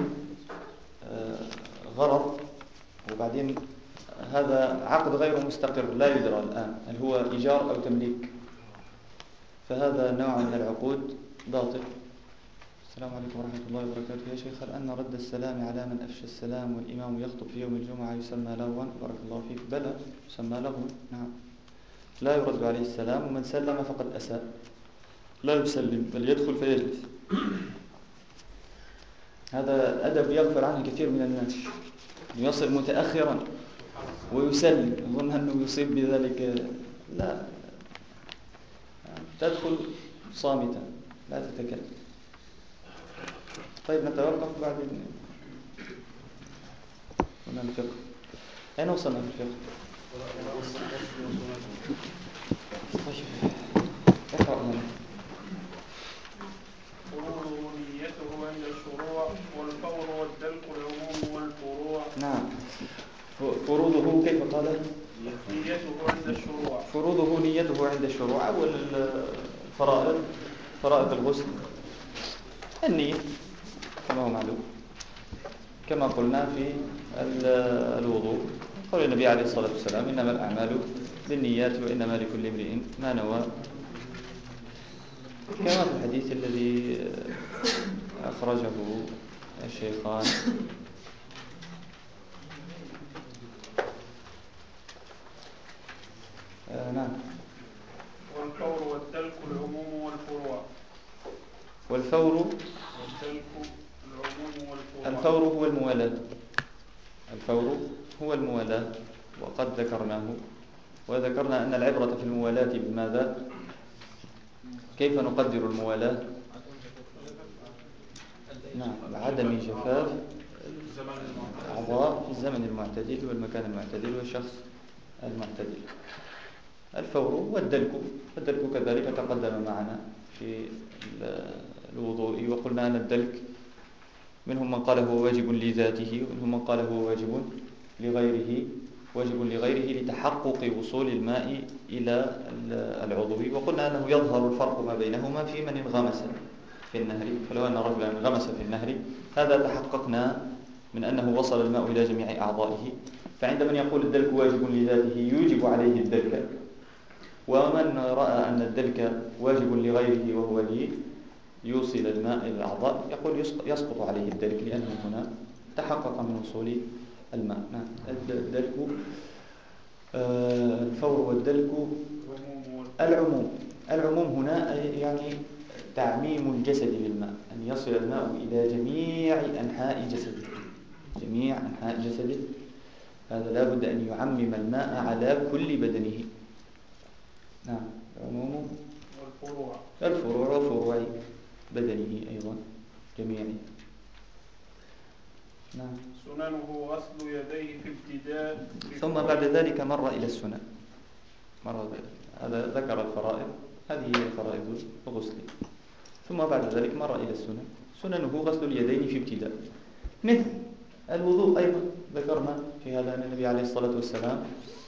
غرض، وبعدين هذا عقد غير مستقر لا يدرى الآن هل هو إيجار أو تمليك، فهذا نوع من العقود باطل. السلام عليكم ورحمة الله وبركاته. يا شيخ، هل أن رد السلام على من أفشى السلام والإمام يخطب في يوم الجمعة يسمى لغوا؟ بارك الله فيك. بلى، يسمى لغوا، نعم، لا يرد عليه السلام، ومن سلم فقد أساء، لا يسلم بل يدخل فيجلس. هذا أدب يغفل عنه كثير من الناس، يصل متأخرا ويسلم يظن أنه يصيب بذلك. لا، تدخل صامتا لا تتكلم. طيب نتوقف بعد هنا الفقه. أين وصلنا في الفقه؟ طيب اقرأ لنا. فروضه نيته عند الشروع، والفور والدلك العموم والفروع. نعم، فروضه كيف قال؟ نيته عند الشروع. فروضه نيته عند الشروع. أول الفرائض، فرائض الغسل النية كما هو معلوم، كما قلنا في الوضوء، قول النبي عليه الصلاة والسلام: إنما الأعمال بالنيات وإنما لكل امرئ ما نوى، كما في الحديث الذي أخرجه الشيخان. نعم. والفور والدلك العموم والفروع. والفور والدلك العموم والفروع. الفور هو الموالاة، الفور هو الموالاة، وقد ذكرناه، وذكرنا أن العبرة في الموالاة بماذا؟ كيف نقدر الموالاة؟ نعم، عدم جفاف الأعضاء في الزمن المعتدل والمكان المعتدل والشخص المعتدل. الفور والدلك كذلك تقدم معنا في الوضوء، وقلنا أن الدلك منهم من قال هو واجب لذاته، ومنهم من قال هو واجب لغيره لتحقق وصول الماء إلى العضو، وقلنا أنه يظهر الفرق ما بينهما في من انغمس في النهر. فلو أن رجلا انغمس في النهر، هذا تحققنا من أنه وصل الماء إلى جميع أعضائه. فعند من يقول الدلك واجب لذاته يوجب عليه الدلك، ومن رأى أن الدلك واجب لغيره وهو يوصل الماء إلى الأعضاء يقول يسقط عليه الدلك، لأنه هنا تحقق من وصول الماء. نعم. الدلك الفور والدلك العموم هنا يعني تعميم الجسد بالماء، أن يصل الماء إلى جميع أنحاء جسده، جميع أنحاء جسده. هذا لا بد أن يعمم الماء على كل بدنه. نعم. العموم الفروع وفروع بدنه أيضا جميعا. نعم. سننه غسل يديه في ابتداء، ثم بعد ذلك مر إلى السنن. هذا ذكر الفرائض، هذه هي فرائض الغسل. ثم بعد ذلك مر إلى السنن. سننه غسل اليدين في ابتداء، مثل الوضوء أيضا. ذكرنا في هذا أن النبي عليه الصلاة والسلام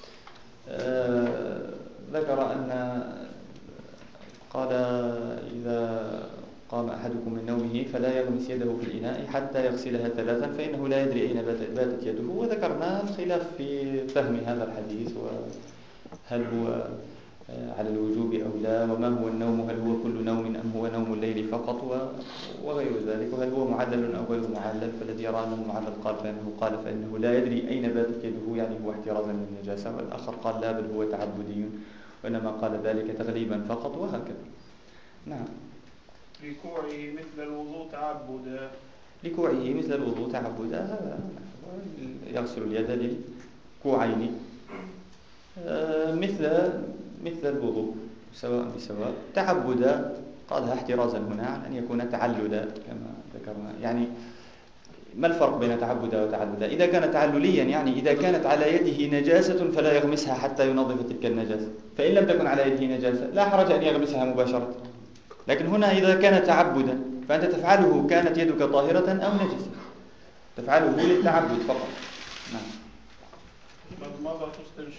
ذكر أن قال إذا قام أحدكم من نومه فلا يغمس يده في الإناء حتى يغسلها 3 فإنه لا يدري أين باتت يده. وذكرنا الخلاف في فهم هذا الحديث، وهل هو على الوجوب أو لا، وما هو النوم، هل هو كل نوم أم هو نوم الليل فقط، وغير ذلك، وهل هو معلل أو غير معلل. فالذي يرى أنه معلل قال فإنه لا يدري أين باتت يده، يعني هو احترازا من النجاسة. والآخر قال لا، بل هو تعبدي، وإنما قال ذلك تغليبا فقط، وهكذا. نعم. لكوعه مثل الوضوء تعبدا، لكوعه مثل الوضوء تعبدا، هذا يغسل اليد للكوعين مثل الوضوء سواء بسواء. تعبدا قالها احترازا هنا عن أن يكون تعلدا كما ذكرنا. يعني ما الفرق بين تعبدا وتعلدا؟ إذا كان تعلليا يعني إذا كانت على يده نجاسة فلا يغمسها حتى ينظف تلك النجاسة، فإن لم تكن على يده نجاسة لا حرج أن يغمسها مباشرة. لكن هنا إذا كان تعبدا فأنت تفعله كانت يدك طاهرة أو نجسة، تفعله للتعبد فقط. نعم. مضمضة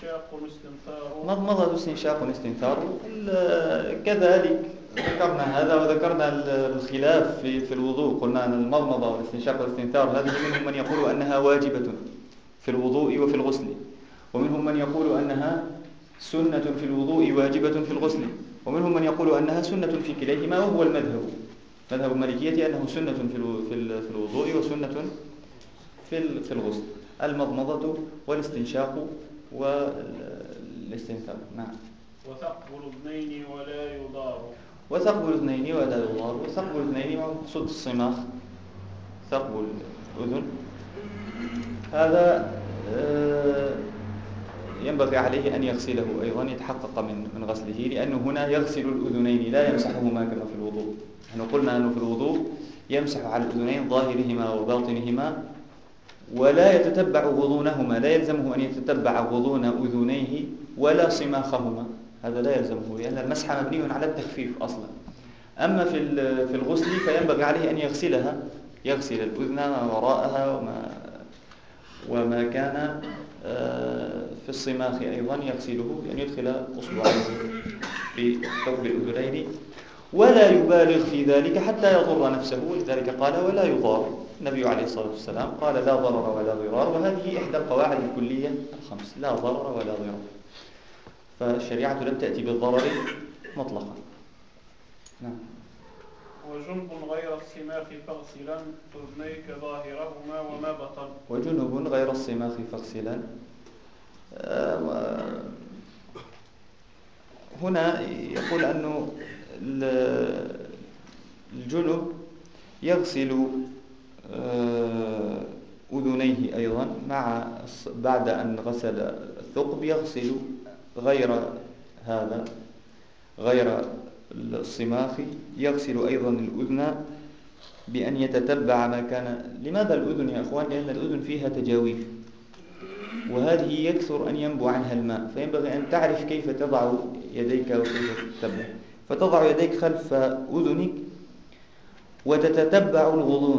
استنشاق واستنثار كذلك ذكرنا هذا، وذكرنا الخلاف في الوضوء. قلنا أن المضمضة والاستنشاق والاستنثار هذه منهم من يقول أنها واجبة في الوضوء وفي الغسل، ومنهم من يقول أنها سنة في الوضوء واجبة في الغسل، ومنهم من يقول أنها سنة في كليهما. وهو مذهب المالكية أنه سنة في الوضوء وسنة في الغسل، المضمضة والاستنشاق والاستنثار. نعم. وثقب الأذنين ولا يضار. وثقب الأذنين مقصود الصماخ، ثقب الأذن هذا ينبغي عليه أن يغسله أيضا، يتحقق من غسله، لأنه هنا يغسل الأذنين لا يمسحهما كما في الوضوء. نحن قلنا أنه في الوضوء يمسح على الأذنين ظاهرهما وباطنهما ولا يتتبع غضونهما، لا يلزمه أن يتتبع غضون أذنيه ولا صماخهما، هذا لا يلزمه، لأن المسح مبني على التخفيف أصلا. أما في الغسل فينبغي عليه أن يغسل الأذن وراءها وما كان في الصماخ أيضا يغسله، يعني يدخل أصبعيه في ثقب الأذنين ولا يبالغ في ذلك حتى يضر نفسه. ولذلك قال ولا يضار. النبي عليه الصلاة والسلام قال لا ضرر ولا ضرار، وهذه إحدى القواعد الكلية الخمس، لا ضرر ولا ضرار. فالشريعة لم تأتي بالضرر مطلقا. نعم. وجنب غير الصماخ فاغسلا أذنيك ظاهرهما وما بطن. وجنب غير الصماخ فاغسلا. هنا يقول أنه الجنب يغسل أذنيه أيضا بعد أن غسل الثقب يغسل غير هذا، غير الصماخ، يغسل أيضا الأذن بأن يتتبع ما كان. لماذا الأذن يا أخوان؟ لأن الأذن فيها تجاويف، وهذه يكثر أن ينبع عنها الماء، فينبغي أن تعرف كيف تضع يديك وكيف تتبع. فتضع يديك خلف أذنك وتتتبع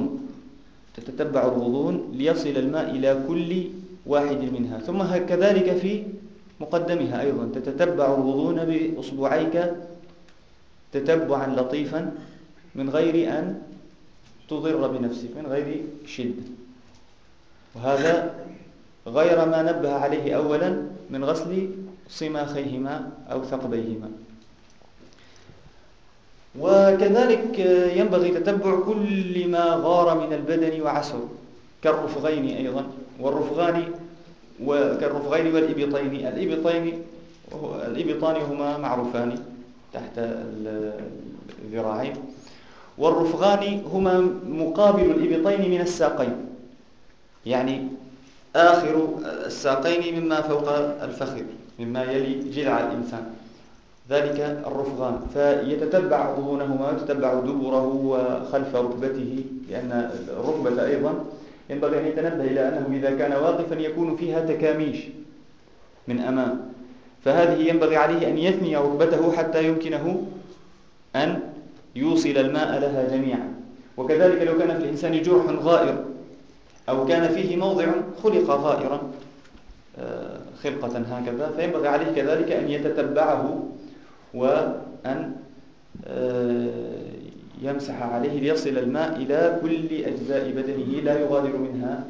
الغضون ليصل الماء إلى كل واحد منها، ثم كذلك في مقدمها أيضا تتتبع الغضون بأصبعيك تتبعا لطيفا من غير أن تضر بنفسك، من غير شدة. وهذا غير ما نبه عليه أولا من غسل صماخيهما أو ثقبيهما. وكذلك ينبغي تتبع كل ما غار من البدن وعسر كالرفغين أيضا كالرفغين والإبطين. الإبطان هما معروفان تحت الذراعين، والرفغان هما مقابل الإبطين من الساقين، يعني آخر الساقين مما فوق الفخذ، مما يلي جذع الإنسان، ذلك الرفغان. فيتتبع عضونهما ويتتبع دبره وخلف ركبته، لأن الركبة أيضا ينبغي أن يتنبه إلى أنه إذا كان واقفا يكون فيها تكاميش من أمام، فهذه ينبغي عليه أن يثني ركبته حتى يمكنه أن يوصل الماء لها جميعا. وكذلك لو كان في الإنسان جرح غائر أو كان فيه موضع خلق غائرا خلقة هكذا، فينبغي عليه كذلك أن يتتبعه وأن يمسح عليه ليصل الماء إلى كل أجزاء بدنه لا يغادر منها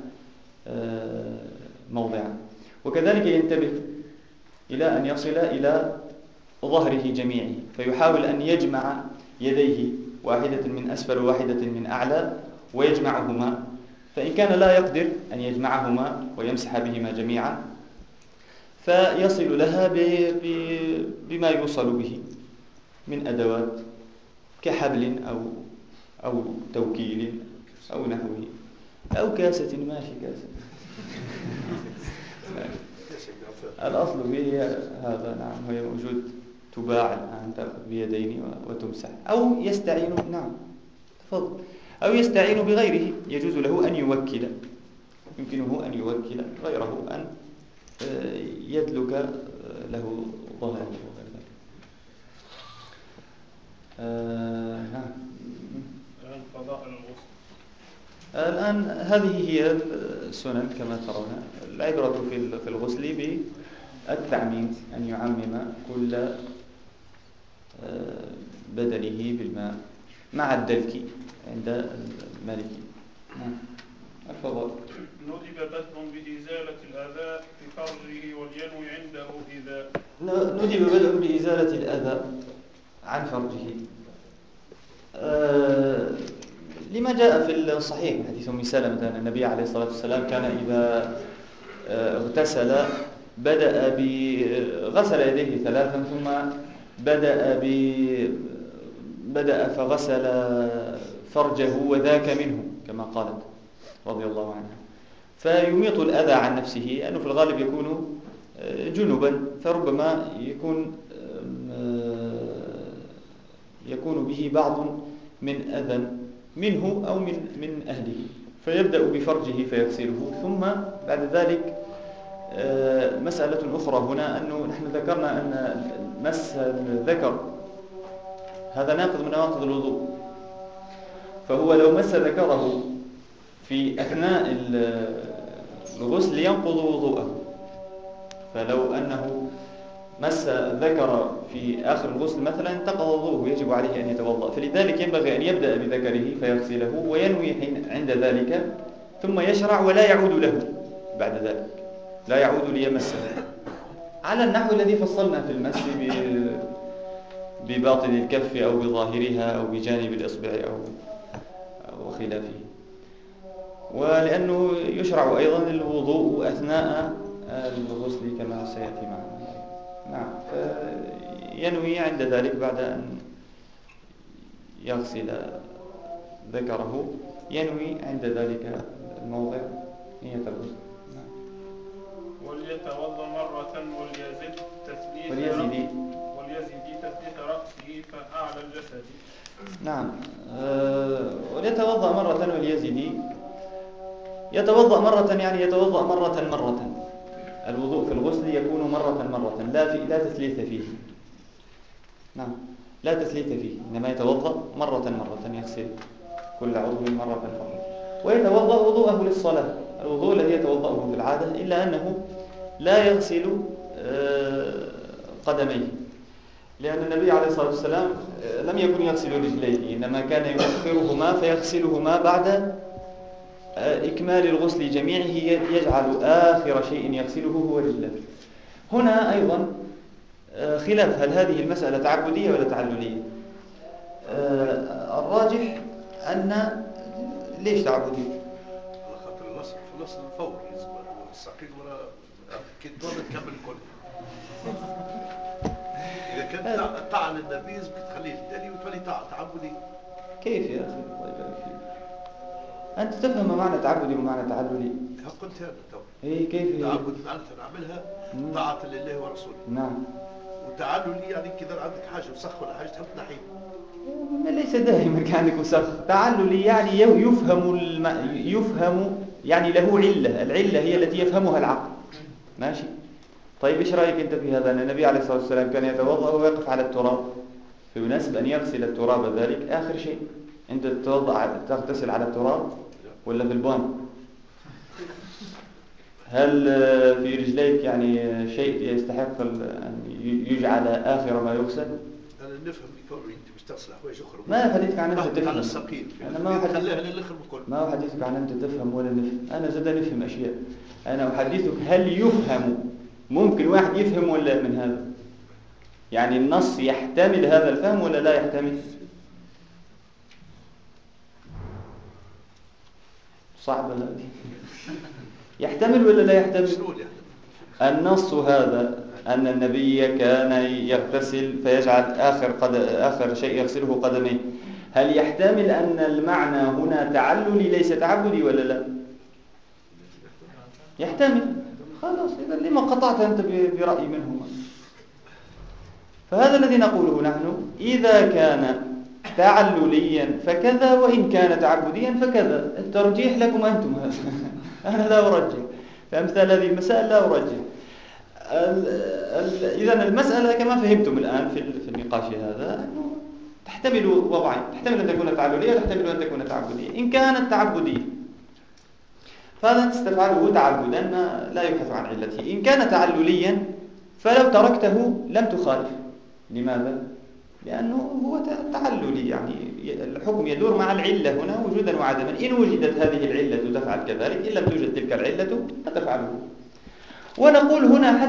موضعا. وكذلك ينتبه إلى أن يصل إلى ظهره جميعه، فيحاول أن يجمع يديه واحدة من أسفل وواحدة من أعلى ويجمعهما، فإن كان لا يقدر أن يجمعهما ويمسح بهما جميعا فيصل لها بما يوصل به من أدوات كحبل أو توكيل أو نحوه، أو كاسة، ماشي كاسة. الأصل فيه هذا، نعم، هي موجود، تباع الآن، تأخذ بيدين وتمسح، أو يستعين، نعم تفضل، أو يستعين بغيره، يجوز له أن يوكل، يمكنه أن يوكل غيره أن يدلك له ظهره وغير ذلك. نعم. القضاء الغسل. الآن هذه هي السنن كما ترون. العبرة في الغسل بالتعميم، أن يعمم كل بدنه بالماء مع الدلك عند المالكي. الفضل. ندب بدء بإزالة الأذى في فرجه ولينوي عنده إذا ندب بدء بإزالة الأذى عن فرجه لما جاء في الصحيح من حديث أم سلمة أن النبي عليه الصلاة والسلام كان إذا اغتسل غسل يديه ثلاثا، ثم بدأ فغسل فرجه وذاك منه كما قالت رضي الله عنها، فيميط الأذى عن نفسه، أنه في الغالب يكون جنبا، فربما يكون به بعض من أذى منه أو من أهله، فيبدأ بفرجه فيغسله. ثم بعد ذلك مسألة أخرى هنا، أنه نحن ذكرنا أن مس الذكر هذا ناقض من نواقض الوضوء، فهو لو مس ذكره في أثناء الغسل ينقض وضوءه، فلو أنه مس ذكر في آخر الغسل مثلا انتقض وضوءه، يجب عليه أن يتوضأ. فلذلك ينبغي أن يبدأ بذكره فيغسله وينوي عند ذلك، ثم يشرع ولا يعود له بعد ذلك، لا يعود ليمسه، على النحو الذي فصلنا في المس بباطن الكف أو بظاهرها أو بجانب الإصبع أو خلافه. ولأنه يشرع أيضا الوضوء أثناء الغسل كما سيأتي معنا. نعم، ينوي عند ذلك بعد أن يغسل ذكره، ينوي عند ذلك الموضع نية الغسل. نعم. وليتوضأ مرة وليزد تثليث رأسه فأعلى الجسد. نعم. وليتوضأ مرة وليزد، يتوضأ مرة يعني يتوضأ مرة. الوضوء في الغسل يكون مرة، لا تثليث فيه. نعم، لا تثليث فيه، إنما يتوضأ مرة، يغسل كل عضو مرة. ويتوضأ وضوءه للصلاة، الوضوء الذي يتوضأه في العادة، إلا أنه لا يغسل قدميه، لأن النبي عليه الصلاة والسلام لم يكن يغسل رجليه، إنما كان يؤخرهما فيغسلهما بعد إكمال الغسل جميعه يجعل آخر شيء يغسله هو رجله. هنا أيضا خلاف، هل هذه المسألة تعبدية ولا تعللية؟ الراجح أن ليش تعبدية؟ خاطر النص في النص الفور لازم الساقين ولا كي تضل تكمل الكل. إذا كان طعن النبي لازم تخليه التالي وتولي تعبدي. كيف يا أخي الله يبارك فيك؟ أنت تفهم معنى تعبدي ومعنى تعللي؟ قلت هذا تو. إيه كيف هي؟ تعبد معناتها نعملها طاعة لله ورسوله. نعم. وتعللي يعني كذا عندك حاجة وسخ ولا حاجة تحب تنحيها. ليس دائما كانك وسخ. تعللي يعني يفهم يعني له علة، العلة هي التي يفهمها العقل. ماشي. طيب إيش رأيك أنت في هذا؟ أن النبي عليه الصلاة والسلام كان يتوضأ ويقف على التراب، فيناسب أن يغسل التراب ذلك آخر شيء. أنت تغتسل على التراب ولا في البان؟ هل في رجليك يعني شيء يستحق أن يجعل آخر ما يغسل؟ أنا نفهم بكونه أنت مش تغسل حوايج أخرى. ما حديثك عن أنت تفهم. على السقيم. أنا ما خليها للآخر بكل. ما حديثك عن أنت تفهم ولا نفهم. أنا زاد نفهم أشياء. أنا أحدثك هل يفهم، ممكن واحد يفهم ولا من هذا؟ يعني النص يحتمل هذا الفهم ولا لا يحتمل؟ صعب هذه. يحتمل ولا لا يحتمل؟ النص هذا أن النبي كان يغتسل فيجعل آخر شيء يغسله قدميه، هل يحتمل أن المعنى هنا تعللي ليس تعبدي ولا لا؟ يحتمل. خلاص، إذا لما قطعت أنت برأي منهما؟ فهذا الذي نقوله نحن، إذا كان تعلليا فكذا، وإن كان تعبديا فكذا. الترجيح لكم أنتم هذا. أنا لا أرجح في أمثال هذه المسائل، لا أرجح. إذن المسألة كما فهمتم الآن في النقاش هذا أنه تحتمل وضعين، تحتمل أن تكون تعللية وتحتمل أن تكون تعبدية. إن كانت تعبدية فهذا تستفعله تعبدا ما لا يبحث عن علته. إن كان تعلليا فلو تركته لم تخالف. لماذا؟ لأنه هو تعللي، يعني الحكم يدور مع العلة هنا وجودا وعدما. إن وجدت هذه العلة تفعل كذلك، إن لم توجد تلك العلة فتفعله. ونقول هنا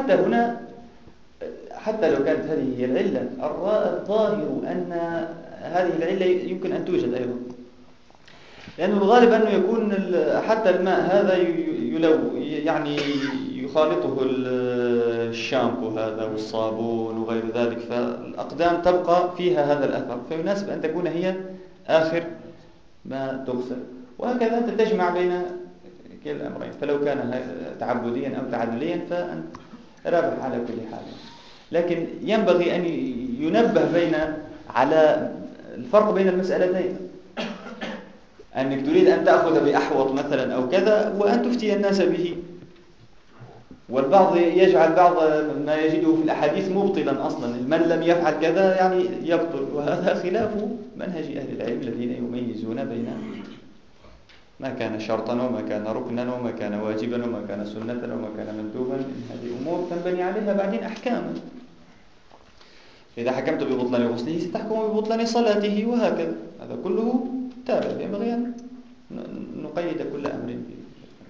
حتى لو كانت هذه هي العلة، الظاهر أن هذه العلة يمكن أن توجد أيضا، لأنه الغالب أنه يكون حتى الماء هذا يعني يخالطه الشامبو هذا والصابون وغير ذلك، فالأقدام تبقى فيها هذا الأثر، فيناسب أن تكون هي آخر ما تغسل. وهكذا أنت تجمع بين كلا الأمرين، فلو كان تعبديا أو تعلليا فأنت رابح على كل حال. لكن ينبغي أن ينبه على الفرق بين المسألتين، أنك تريد أن تأخذ بأحوط مثلا أو كذا وأن تفتي الناس به، والبعض يجعل بعض ما يجده في الأحاديث مبطلا أصلا، من لم يفعل كذا يعني يبطل، وهذا خلاف منهج أهل العلم الذين يميزون بين ما كان شرطا وما كان ركنا وما كان واجبا وما كان سنة وما كان مندوبا. هذه أمور تنبني عليها بعدين أحكاما. إذا حكمت ببطلان غسله ستحكم ببطلان صلاته، وهكذا. هذا كله تابع، ينبغي أن نقيد كل أمر به.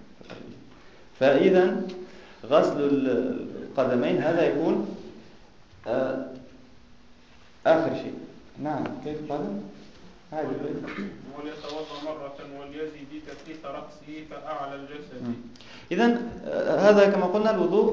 فإذا غسل القدمين هذا يكون آخر شيء. نعم، كيف قال؟ وليتوضأ مرة وليزد تثليث رأسه فأعلى الجسد. إذن هذا كما قلنا الوضوء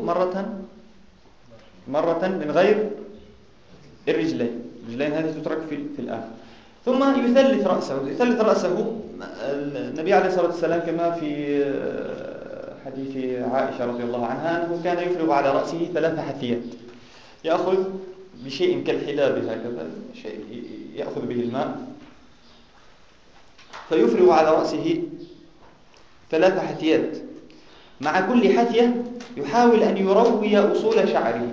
مرة من غير الرجلين هذه تترك في الآخر. ثم يثلث رأسه. النبي عليه الصلاة والسلام كما في حديث عائشة رضي الله عنها أنه كان يفرغ على رأسه 3 حثيات، يأخذ بشيء كالحلاب هكذا، شيء يأخذ به الماء فيفرغ على رأسه 3 حثيات. مع كل حثية يحاول أن يروي أصول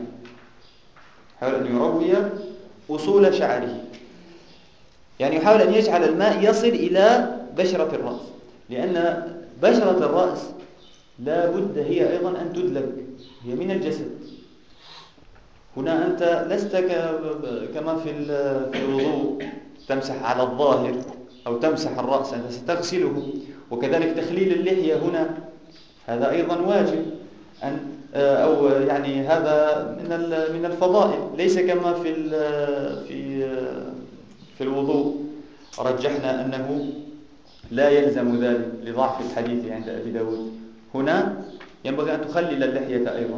شعره، يعني يحاول أن يجعل الماء يصل إلى بشرة الرأس، لأن بشرة الرأس لا بد هي أيضا أن تدلك، هي من الجسد. هنا أنت لست كما في الوضوء تمسح على الظاهر أو تمسح الرأس، أنت ستغسله وكذلك تخليل اللحية هنا هذا أيضا واجب، أو يعني هذا من الفضائل، ليس كما في الوضوء رجحنا أنه لا يلزم ذلك لضعف الحديث عند أبي داود. هنا ينبغي أن تخلل اللحية أيضا.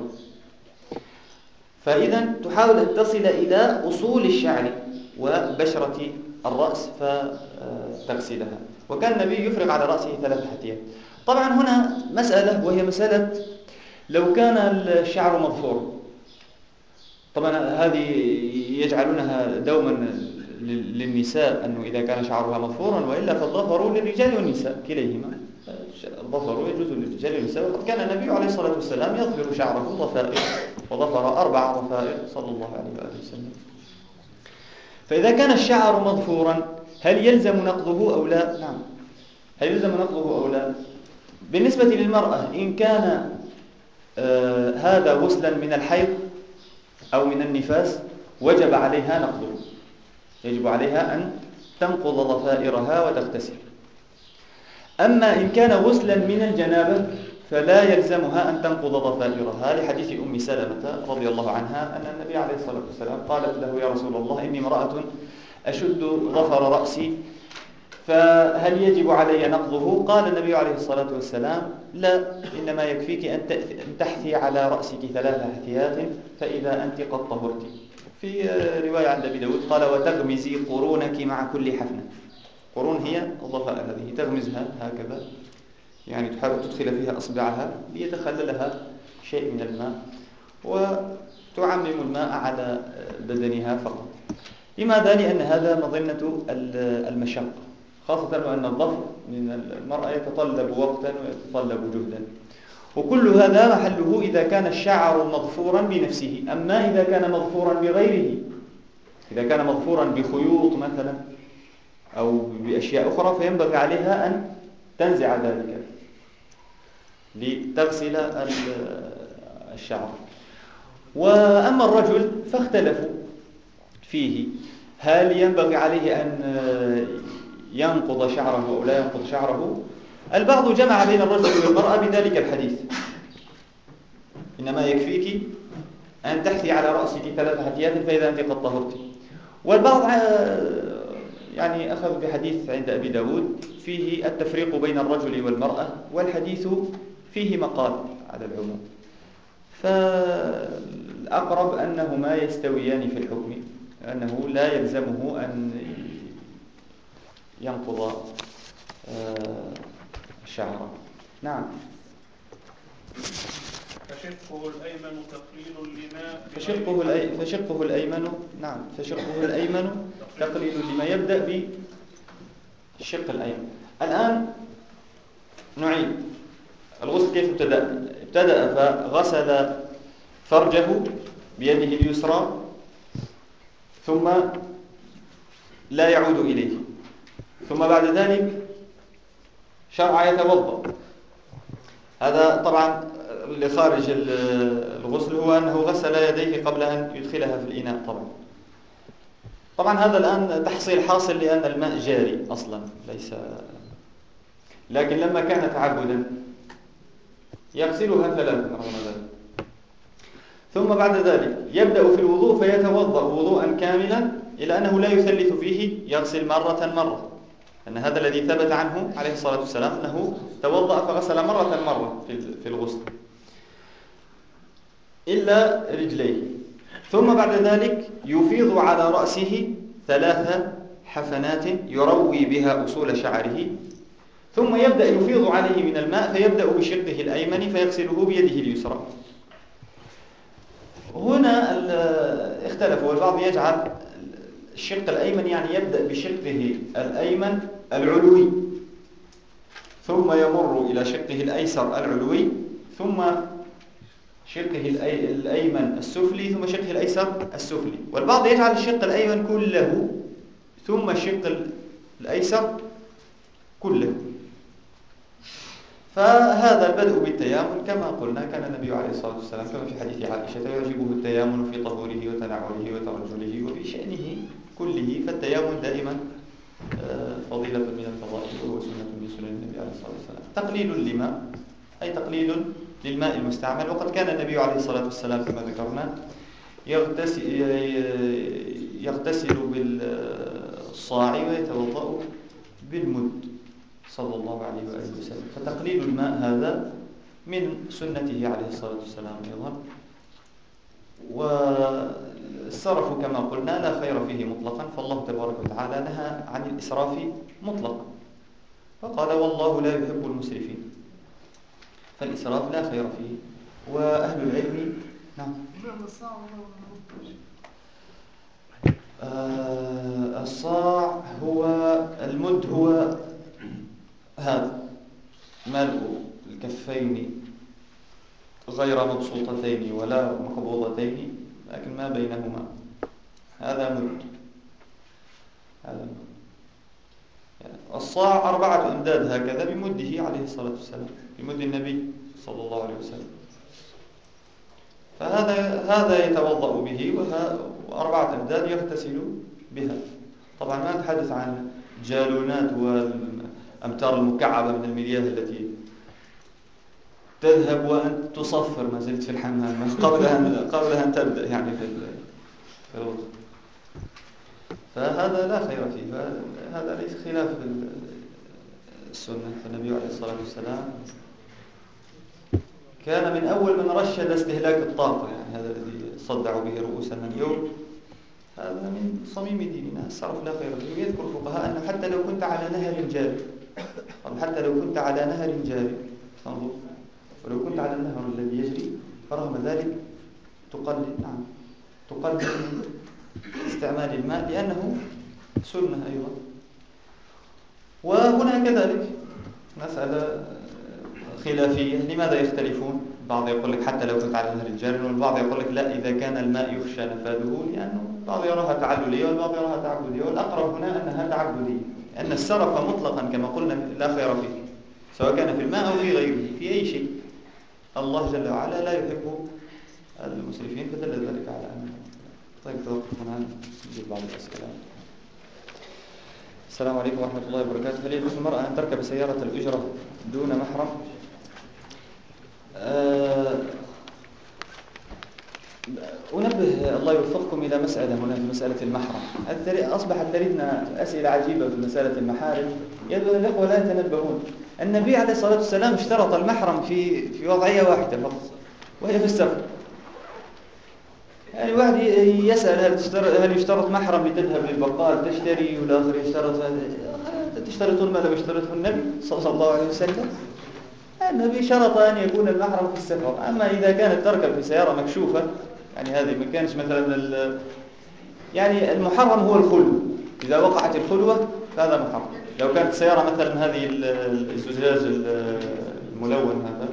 فإذا تحاول أن تصل إلى أصول الشعر وبشرة الرأس فتغسلها. وكان النبي يفرغ على رأسه 3 حثيات. طبعا هنا مسألة، وهي مسألة لو كان الشعر مظفورا. طبعا هذه يجعلونها دوما للنساء أنه إذا كان شعرها مظفورا، وإلا فالظفر للرجال والنساء كليهما. الظفر يجوز للرجال والنساء، وقد كان النبي عليه الصلاة والسلام يظفر شعره ضفائر، وظفر 4 ضفائر صلى الله عليه وآله وسلم. فإذا كان الشعر مظفورا هل يلزم نقضه أو لا؟ نعم، هل يلزم نقضه أو لا؟ بالنسبة للمرأة إن كان هذا غسلا من الحيض أو من النفاس وجب عليها نقضه، يجب عليها أن تنقض ضفائرها وتغتسل. أما إن كان غسلا من الجنابة فلا يلزمها أن تنقض ضفائرها، لحديث أم سلمة رضي الله عنها أن النبي عليه الصلاة والسلام قالت له: يا رسول الله، إني امرأة أشد ظفر رأسي، فهل يجب علي نقضه؟ قال النبي عليه الصلاة والسلام: لا، إنما يكفيك أن تحثي على رأسك 3 حثيات فإذا أنت قد طهرت. في رواية عند أبي داود قال: وتغمزي قرونك مع كل حفنة. قرون هي الضفائر هذه، تغمزها هكذا، يعني تحاول تدخل فيها أصبعها ليتخللها شيء من الماء، وتعمم الماء على بدنها فقط. لماذا؟ لأن هذا مظنة المشقة، خاصة وأن الظفر من المرأة يتطلب وقتا ويتطلب جهدا. وكل هذا محله إذا كان الشعر مظفورا بنفسه. أما إذا كان مظفورا بغيره، إذا كان مظفورا بخيوط مثلا أو بأشياء أخرى، فينبغي عليها أن تنزع ذلك لتغسل الشعر. وأما الرجل فاختلفوا فيه، هل ينبغي عليه أن ينقض شعره أو لا ينقض شعره؟ البعض جمع بين الرجل والمرأة بذلك الحديث: إنما يكفيك أن تحثي على رأسك 3 حثيات فإذا أنت قد طهرت. والبعض يعني أخذ بحديث عند أبي داود فيه التفريق بين الرجل والمرأة، والحديث فيه مقال على العموم. فالأقرب أنهما يستويان في الحكم، أنه لا يلزمه أن ينقض شعره. نعم. فشقه الأيمن تقليل الماء، فشقه الأيمن، نعم، فشقه الأيمن تقليل الماء. يبدأ بالشق الأيمن. الآن نعيد الغسل كيف ابتدأ فغسل فرجه بيده اليسرى ثم لا يعود إليه، ثم بعد ذلك شرع يتوضأ. هذا طبعا لخارج الغسل هو أنه غسل يديه قبل أن يدخلها في الإناء. طبعا هذا الآن تحصيل حاصل لأن الماء جاري أصلا ليس، لكن لما كان تعبدا يغسلها 3 رغم ذلك. ثم بعد ذلك يبدأ في الوضوء فيتوضأ وضوءا كاملا إلى أنه لا يثلث فيه، يغسل مرة، أن هذا الذي ثبت عنه عليه الصلاة والسلام أنه توضأ فغسل مرة في الغسل إلا رجليه. ثم بعد ذلك يفيض على رأسه 3 حفنات يروي بها أصول شعره، ثم يبدأ يفيض عليه من الماء فيبدأ بشقه الأيمن فيغسله بيده اليسرى. هنا اختلفوا، والبعض يجعل الشق الأيمن يعني يبدأ بشقه الأيمن العلوي ثم يمر إلى شقه الأيسر العلوي ثم شقه الأيمن السفلي ثم شقه الأيسر السفلي. والبعض يجعل الشق الأيمن كله ثم الشق الأيسر كله. فهذا البدء بالتيامن كما قلنا كان النبي عليه الصلاة والسلام كما في حديث عائشة يعجبه التيامن في طهوره وتنعله وترجله وفي شأنه كله، فالتيامن دائما فضيلة من الفضائل، وهو سنة من سنن النبي عليه الصلاة والسلام. تقليل للماء أي تقليل للماء المستعمل. وقد كان النبي عليه الصلاة والسلام كما ذكرنا يغتسل بالصاع ويتوضأ بالمد صلى الله عليه وآله وسلم. فتقليل الماء هذا من سنته عليه الصلاة والسلام أيضا. والسرف كما قلنا لا خير فيه مطلقا، فالله تبارك وتعالى نهى عن الإسراف مطلقا، فقال والله لا يحب المسرفين، فالإسراف لا خير فيه. وأهل العلم نعم الصاع هو المد، هو هذا ملء الكفين غير مبسوطتين ولا مقبوضتين، لكن ما بينهما، هذا مد. الصاع 4 أمداد هكذا بمده عليه الصلاة والسلام، بمد النبي صلى الله عليه وسلم. فهذا يتوضأ به، و4 أمداد يغتسل بها. طبعا ما نتحدث عن جالونات والأمتار المكعبة من المياه التي تذهب وأنت تصفر ما زلت في الحمام قبل أن تبدأ يعني في الوضوء. فهذا لا خير فيه، هذا ليس خلاف السنة. فالنبي عليه الصلاة والسلام كان من أول من رشد استهلاك الطاقة، يعني هذا الذي صدعوا به رؤوسنا اليوم، هذا من صميم ديننا. الصرف لا خير فيه. يذكر الفقهاء أنه حتى لو كنت على نهر جاري، حتى لو كنت على نهر جاري، انظر، ولو كنت على النهر الذي يجري، فرغم ذلك تقلل من استعمال الماء، لأنه سنة أيضا. وهنا كذلك مسألة خلافية، لماذا يختلفون؟ بعض يقول لك حتى لو كنت على نهر الجاري، والبعض يقول لك لا، إذا كان الماء يخشى نفاذه، لأنه البعض يراها تعللية والبعض يراها تعبدية، والأقرب هنا أنها تعبدية، أن السرف مطلقا كما قلنا لا خير فيه، سواء كان في الماء أو في غيره، في أي شيء. الله جل وعلا لا يحب المسرفين، فدل ذلك على أنه. طيب توقف هنا نجيب بعض الأسئلة. السلام عليكم ورحمة الله وبركاته. هل يجوز المرأة أن تركب سيارة الأجرة دون محرم؟ أنبه الله يوفقكم إلى مسألة هنا في مسألة المحرم. أصبحت تردنا أسئلة عجيبة في مسألة المحارم، يبدو الأخوة لا يتنبهون. النبي عليه الصلاة والسلام اشترط المحرم في وضعية واحدة فقط، وهي في السفر. يعني واحد يسأل هل يشترط محرم لتذهب للبقال تشتري، والآخر يشترط تشترطون ما لو يشترطه النبي صلى الله عليه وسلم. النبي شرط أن يكون المحرم في السفر. أما إذا كانت تركب في سيارة مكشوفة، يعني هذه ما كانش مثلا يعني المحرم هو الخلو. إذا وقعت الخلوة فهذا محرم. لو كانت السيارة مثلا هذه الزجاج الملون هذا،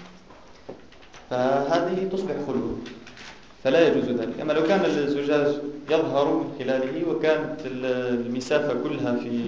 فهذه تصبح خلوة فلا يجوز ذلك. أما لو كان الزجاج يظهر من خلاله وكانت المسافة كلها في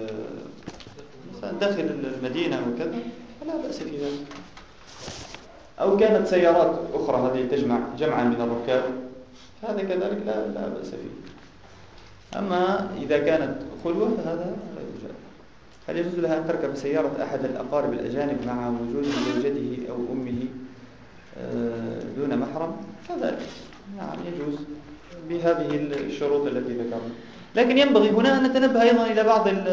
داخل المدينة وكذا فلا بأس في ذلك. أو كانت سيارات أخرى هذه تجمع جمعا من الركاب، هذا كذلك لا بأس فيه. أما إذا كانت خلوة فهذا لا يوجد. هل يجوز لها أن تركب سيارة أحد الأقارب الأجانب مع وجود زوجته أو أمه دون محرم؟ كذلك نعم يجوز بهذه الشروط التي ذكرنا. لكن ينبغي هنا أن نتنبه أيضا إلى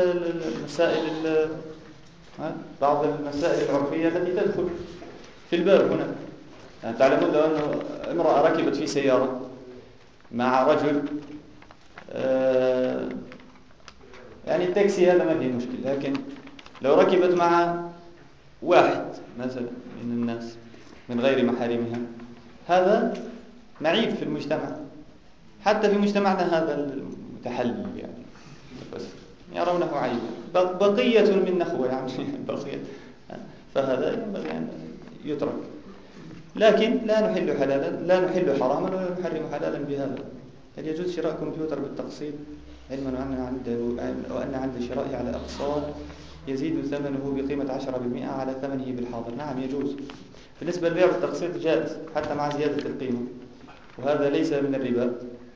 بعض المسائل العرفية التي تدخل في الباب هنا. يعني تعلمون لو أن امرأة ركبت في سيارة مع رجل، يعني التاكسي هذا ما فيه مشكلة، لكن لو ركبت مع واحد مثلا من الناس من غير محارمها، هذا معيب في المجتمع، حتى في مجتمعنا هذا المتحلل يعني بس يرونه عيبا، بقية من نخوة يعني بقية. فهذا ينبغي أن يترك. لكن لا نحل حراما ولا نحرم حلالا بهذا. هل يجوز شراء كمبيوتر بالتقسيط، علما وأن عند شرائه على أقساط يزيد ثمنه بقيمة 10% على ثمنه بالحاضر؟ نعم يجوز. بالنسبة للبيع بالتقسيط جائز حتى مع زيادة القيمة، وهذا ليس من الربا،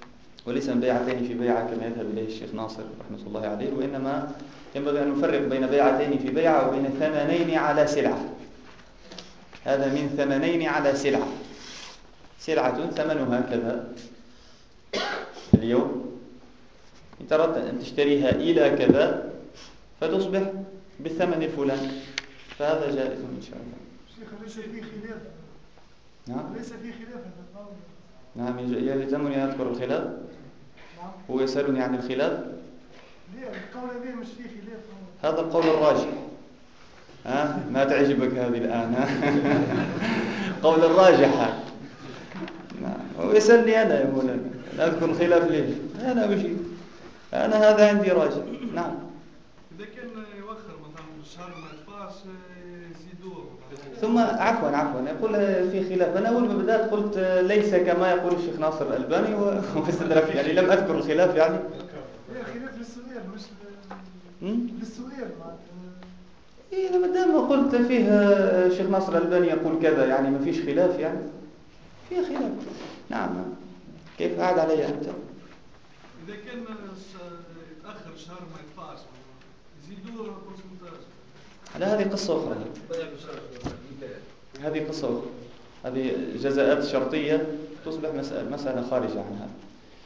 وليس من بيعتين في بيعة كما يذهب إليه الشيخ ناصر رحمة الله عليه، وإنما ينبغي أن نفرق بين بيعتين في بيعة وبين ثمنين على سلعة. هذا من ثمنين على سلعة، سلعة ثمنها كذا اليوم، إن أردت أن تشتريها إلى كذا فتصبح بالثمن الفلاني، فهذا جائز إن شاء الله. شيخ ليس فيه خلاف. نعم ليس فيه خلاف هذا القول. نعم، يلزمني أن أذكر الخلاف. نعم. هو يسألني عن الخلاف. لا القول هذا مش فيه خلاف. هذا القول الراجح. ما تعجبك هذه الآن؟ قول الراجح هذا. نعم. هو يسألني أنا يا مولانا أذكر الخلاف ليش؟ أنا مشي، أنا هذا عندي راجح. نعم. إذا كان يوخر مثلا الشهر ما يدفعش يزيدوه. ثم عفوا يقول في خلاف. أنا أول ما بدأت قلت ليس كما يقول الشيخ ناصر الألباني واستدرك، يعني لم أذكر الخلاف يعني. لا خلاف للسؤال مش للسؤال. إيه ما دام قلت فيه الشيخ ناصر الألباني يقول كذا يعني ما فيش خلاف، يعني فيه خلاف. نعم. كيف قاعد علي أنت؟ إذا كان يتأخر شهر ما يدفعش يزيدوه بورسنتاج. لا هذه قصة أخرى. هذه قصة أخرى. هذه جزاءات شرطية تصبح مسألة خارجة عن هذا.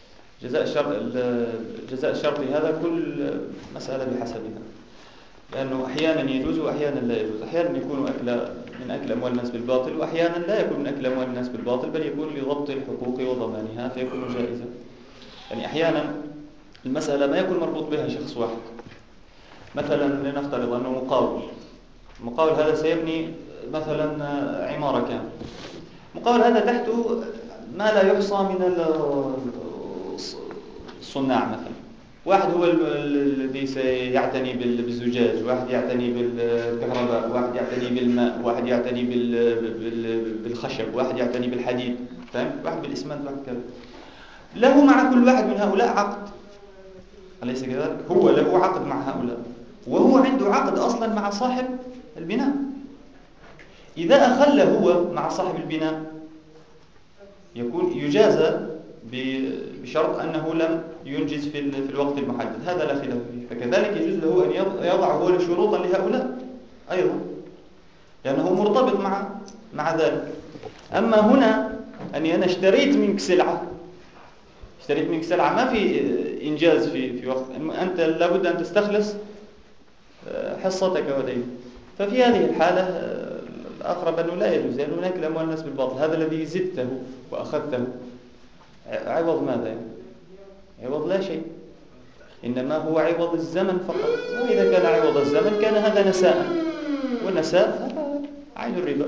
الجزاء الشرطي هذا كل مسألة بحسبها، لأنه أحيانا يجوز وأحيانا لا يجوز. أحيانا يكون من أكل أموال الناس بالباطل، وأحيانا لا يكون من أكل أموال الناس بالباطل، بل يكون لضبط الحقوق وضمانها فيكون جائزا. يعني أحيانا المسألة ما يكون مربوط بها شخص واحد. مثلا لنفترض أنه مقاول هذا سيبني مثلا عمارة كاملة. مقاول هذا تحته ما لا يحصى من الصناع. مثلا واحد هو الذي سيعتني بالزجاج، واحد يعتني بالكهرباء، واحد يعتني بالماء، واحد يعتني بالخشب، واحد يعتني بالحديد، فهمت؟ واحد بالإسمنت، واحد كذا. له مع كل واحد من هؤلاء عقد، أليس كذلك؟ هو له عقد مع هؤلاء، وهو عنده عقد أصلا مع صاحب البناء. إذا أخل هو مع صاحب البناء يكون يجازى بشرط أنه لم ينجز في الوقت المحدد، هذا لا خلاف فيه. فكذلك يجوز له أن يضع هو شروطا لهؤلاء أيضا، لأنه مرتبط مع ذلك. أما هنا أني أنا اشتريت منك سلعة ما في إنجاز في وقت، أنت لابد أن تستخلص حصتك ودين. ففي هذه الحالة الأقرب أنه لا يجوز، لأنه هناك الأموال الناس بالباطل. هذا الذي زدته وأخذته عوض ماذا يعني؟ عوض لا شيء، إنما هو عوض الزمن فقط. وإذا كان عوض الزمن كان هذا نساء، والنساء هذا عين الربا.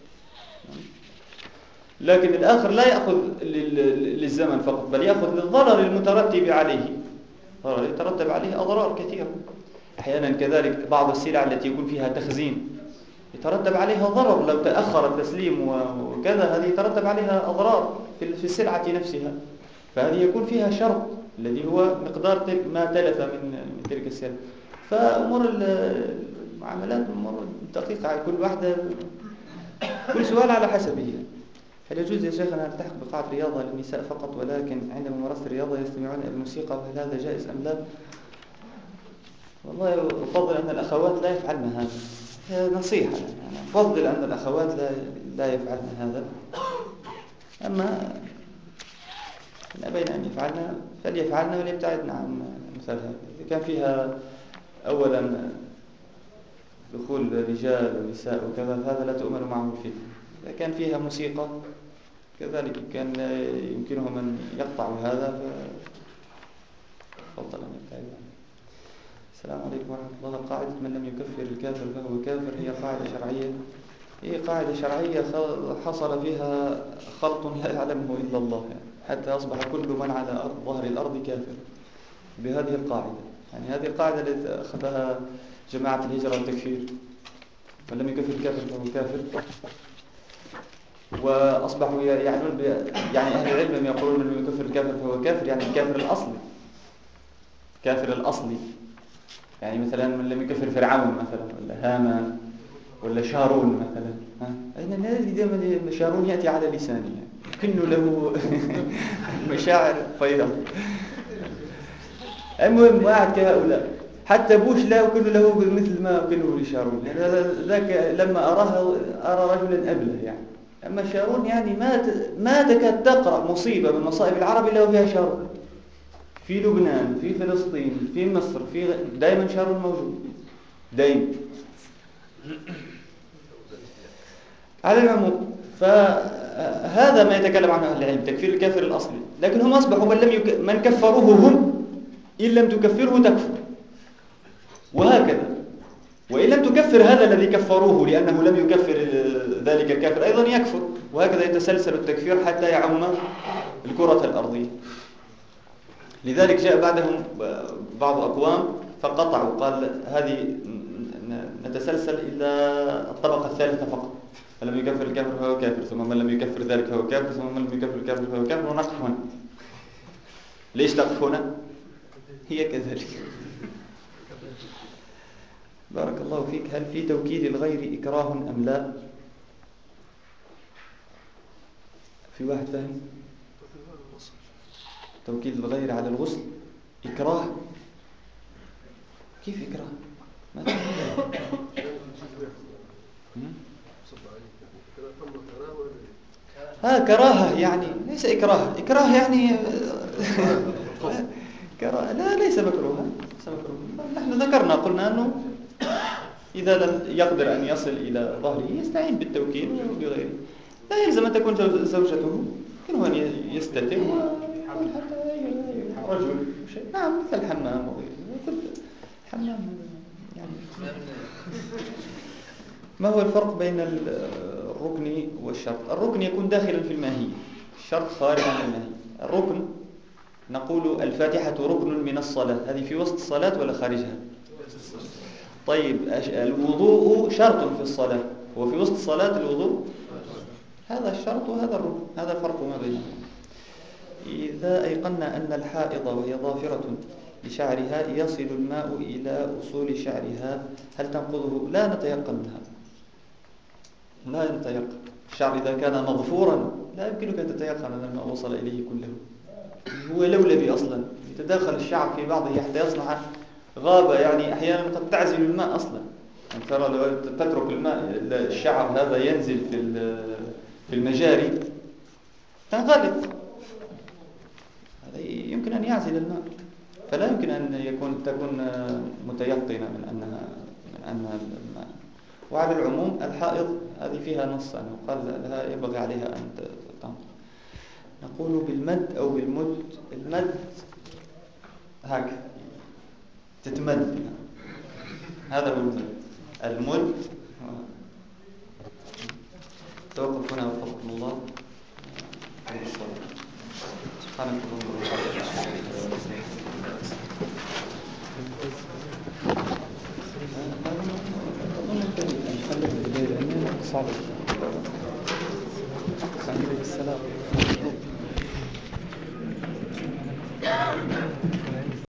لكن الآخر لا يأخذ للزمن فقط، بل يأخذ للضرر المترتب عليه. ضرر يترتب عليه أضرار كثيرة. أحيانا كذلك بعض السلع التي يكون فيها تخزين يترتب عليها ضرر، لو تأخر التسليم وكذا هذه يترتب عليها أضرار في السلعة نفسها، فهذه يكون فيها شرط الذي هو مقدار ما تلف من تلك السلع. فأمور المعاملات أمور دقيقة، كل واحدة كل سؤال على حسبه. هل يجوز يا شيخنا أن نلتحق بقاعة رياضة للنساء فقط، ولكن عندما ممارسة الرياضة يستمعون إلى الموسيقى، وهل هذا جائز أم لا؟ والله أفضل أن الأخوات لا يفعلن هذا، هي نصيحة يعني. أفضل أن الأخوات لا يفعلن هذا. أما إن أبين أن يفعلن فليفعلن وليبتعدن عن مثال هذا. إذا كان فيها أولا دخول رجال ونساء وكذا فهذا لا تؤمن معه الفتنة. إذا كان فيها موسيقى كذلك كان يمكنهم أن يقطعوا هذا، فأفضل أن يبتعدوا عنه. السلام عليكم ورحمة الله. قاعدة من لم يكفر الكافر فهو كافر هي قاعدة شرعية. هي قاعدة شرعية حصل فيها خلط لا يعلمه إلا الله، يعني حتى أصبح كل من على ظهر الأرض كافر بهذه القاعدة. يعني هذه القاعدة التي أخذها جماعة الهجرة والتكفير، من لم يكفر الكافر فهو كافر. وأصبحوا يعنون يعني أهل العلم يقولون من لم يكفر الكافر فهو كافر، يعني الكافر الأصلي، كافر الأصلي. يعني مثلا من لم يكفر فرعون مثلا، ولا هامان، ولا شارون مثلا. أين الذي دائما شارون يأتي على لساني يعني. كأنه له مشاعر فيض. المهم واحد كهؤلاء حتى بوش لا وكأنه له مثل ما كأنه لشارون، يعني ذاك لما أرى رجلا أبله يعني. أما شارون يعني ما تكاد تقرأ مصيبة من مصائب العرب إلا وفيها شارون. في لبنان، في فلسطين، في مصر، دائما شارون موجود دائما. على العموم فهذا ما يتكلم عنه أهل العلم، تكفير الكافر الأصلي. لكن هم أصبحوا من كفروه هم إن لم تكفره تكفر، وهكذا. وإن لم تكفر هذا الذي كفروه لأنه لم يكفر ذلك الكافر أيضا يكفر، وهكذا يتسلسل التكفير حتى يعم الكرة الأرضية. لذلك جاء بعدهم بعض أقوام فقطعوا، قال هذه نتسلسل إلى الطبقة الثالثة فقط، من لم يكفر الكافر فهو كافر، ثم من لم يكفر ذلك فهو كافر، ثم من لم يكفر الكافر فهو كافر، ونقف هنا. ليش تقف هنا؟ هي كذلك. بارك الله فيك. هل في توكيد الغير إكراه أم لا؟ في واحد فاهم؟ توكيد الغير على الغسل إكراه؟ كيف إكراه؟ ما كراهة يعني، ليس إكراه. إكراه يعني كراهة. لا ليس مكروها. نحن ذكرنا قلنا أنه إذا لم يقدر أن يصل إلى ظهره يستعين بالتوكيد وبغيره. لا يلزم أن تكون زوجته، يمكنه أن يستتر حتى رجل شيء. نعم مثل الحمام وغيره. الحمام يعني ما هو الفرق بين الركن والشرط؟ الركن يكون داخلا في الماهية، الشرط خارجا عن الماهية. الركن نقول الفاتحة ركن من الصلاة، هذه في وسط الصلاة ولا خارجها؟ طيب الوضوء شرط في الصلاة، هو في وسط الصلاة الوضوء؟ هذا الشرط وهذا الركن، هذا الفرق ما بينهم. إذا أيقنا أن الحائض وهي ظافرة لشعرها يصل الماء إلى أصول شعرها، هل تنقضه؟ لا نتيقن هذا، لا نتيقن. الشعر إذا كان مظفورا لا يمكنك أن تتيقن أن الماء وصل إليه كله، هو لولبي أصلا، يتداخل الشعر في بعضه حتى يصنع غابة، يعني أحيانا قد تعزل الماء أصلا. يعني ترى لو تترك الماء الشعر هذا ينزل في المجاري تنغلق، هذا يمكن أن يعزل الماء، فلا يمكن أن تكون متيقنة من أنها الماء. وعلى العموم الحائض هذه فيها نص أنه قال لها ينبغي عليها أن تنقض. نقول بالمد أو بالمد. المد هكذا تتمد، هذا هو المد. توقف هنا وفقكم الله. سبحانك اللهم وبحمدك. صعب. السلام.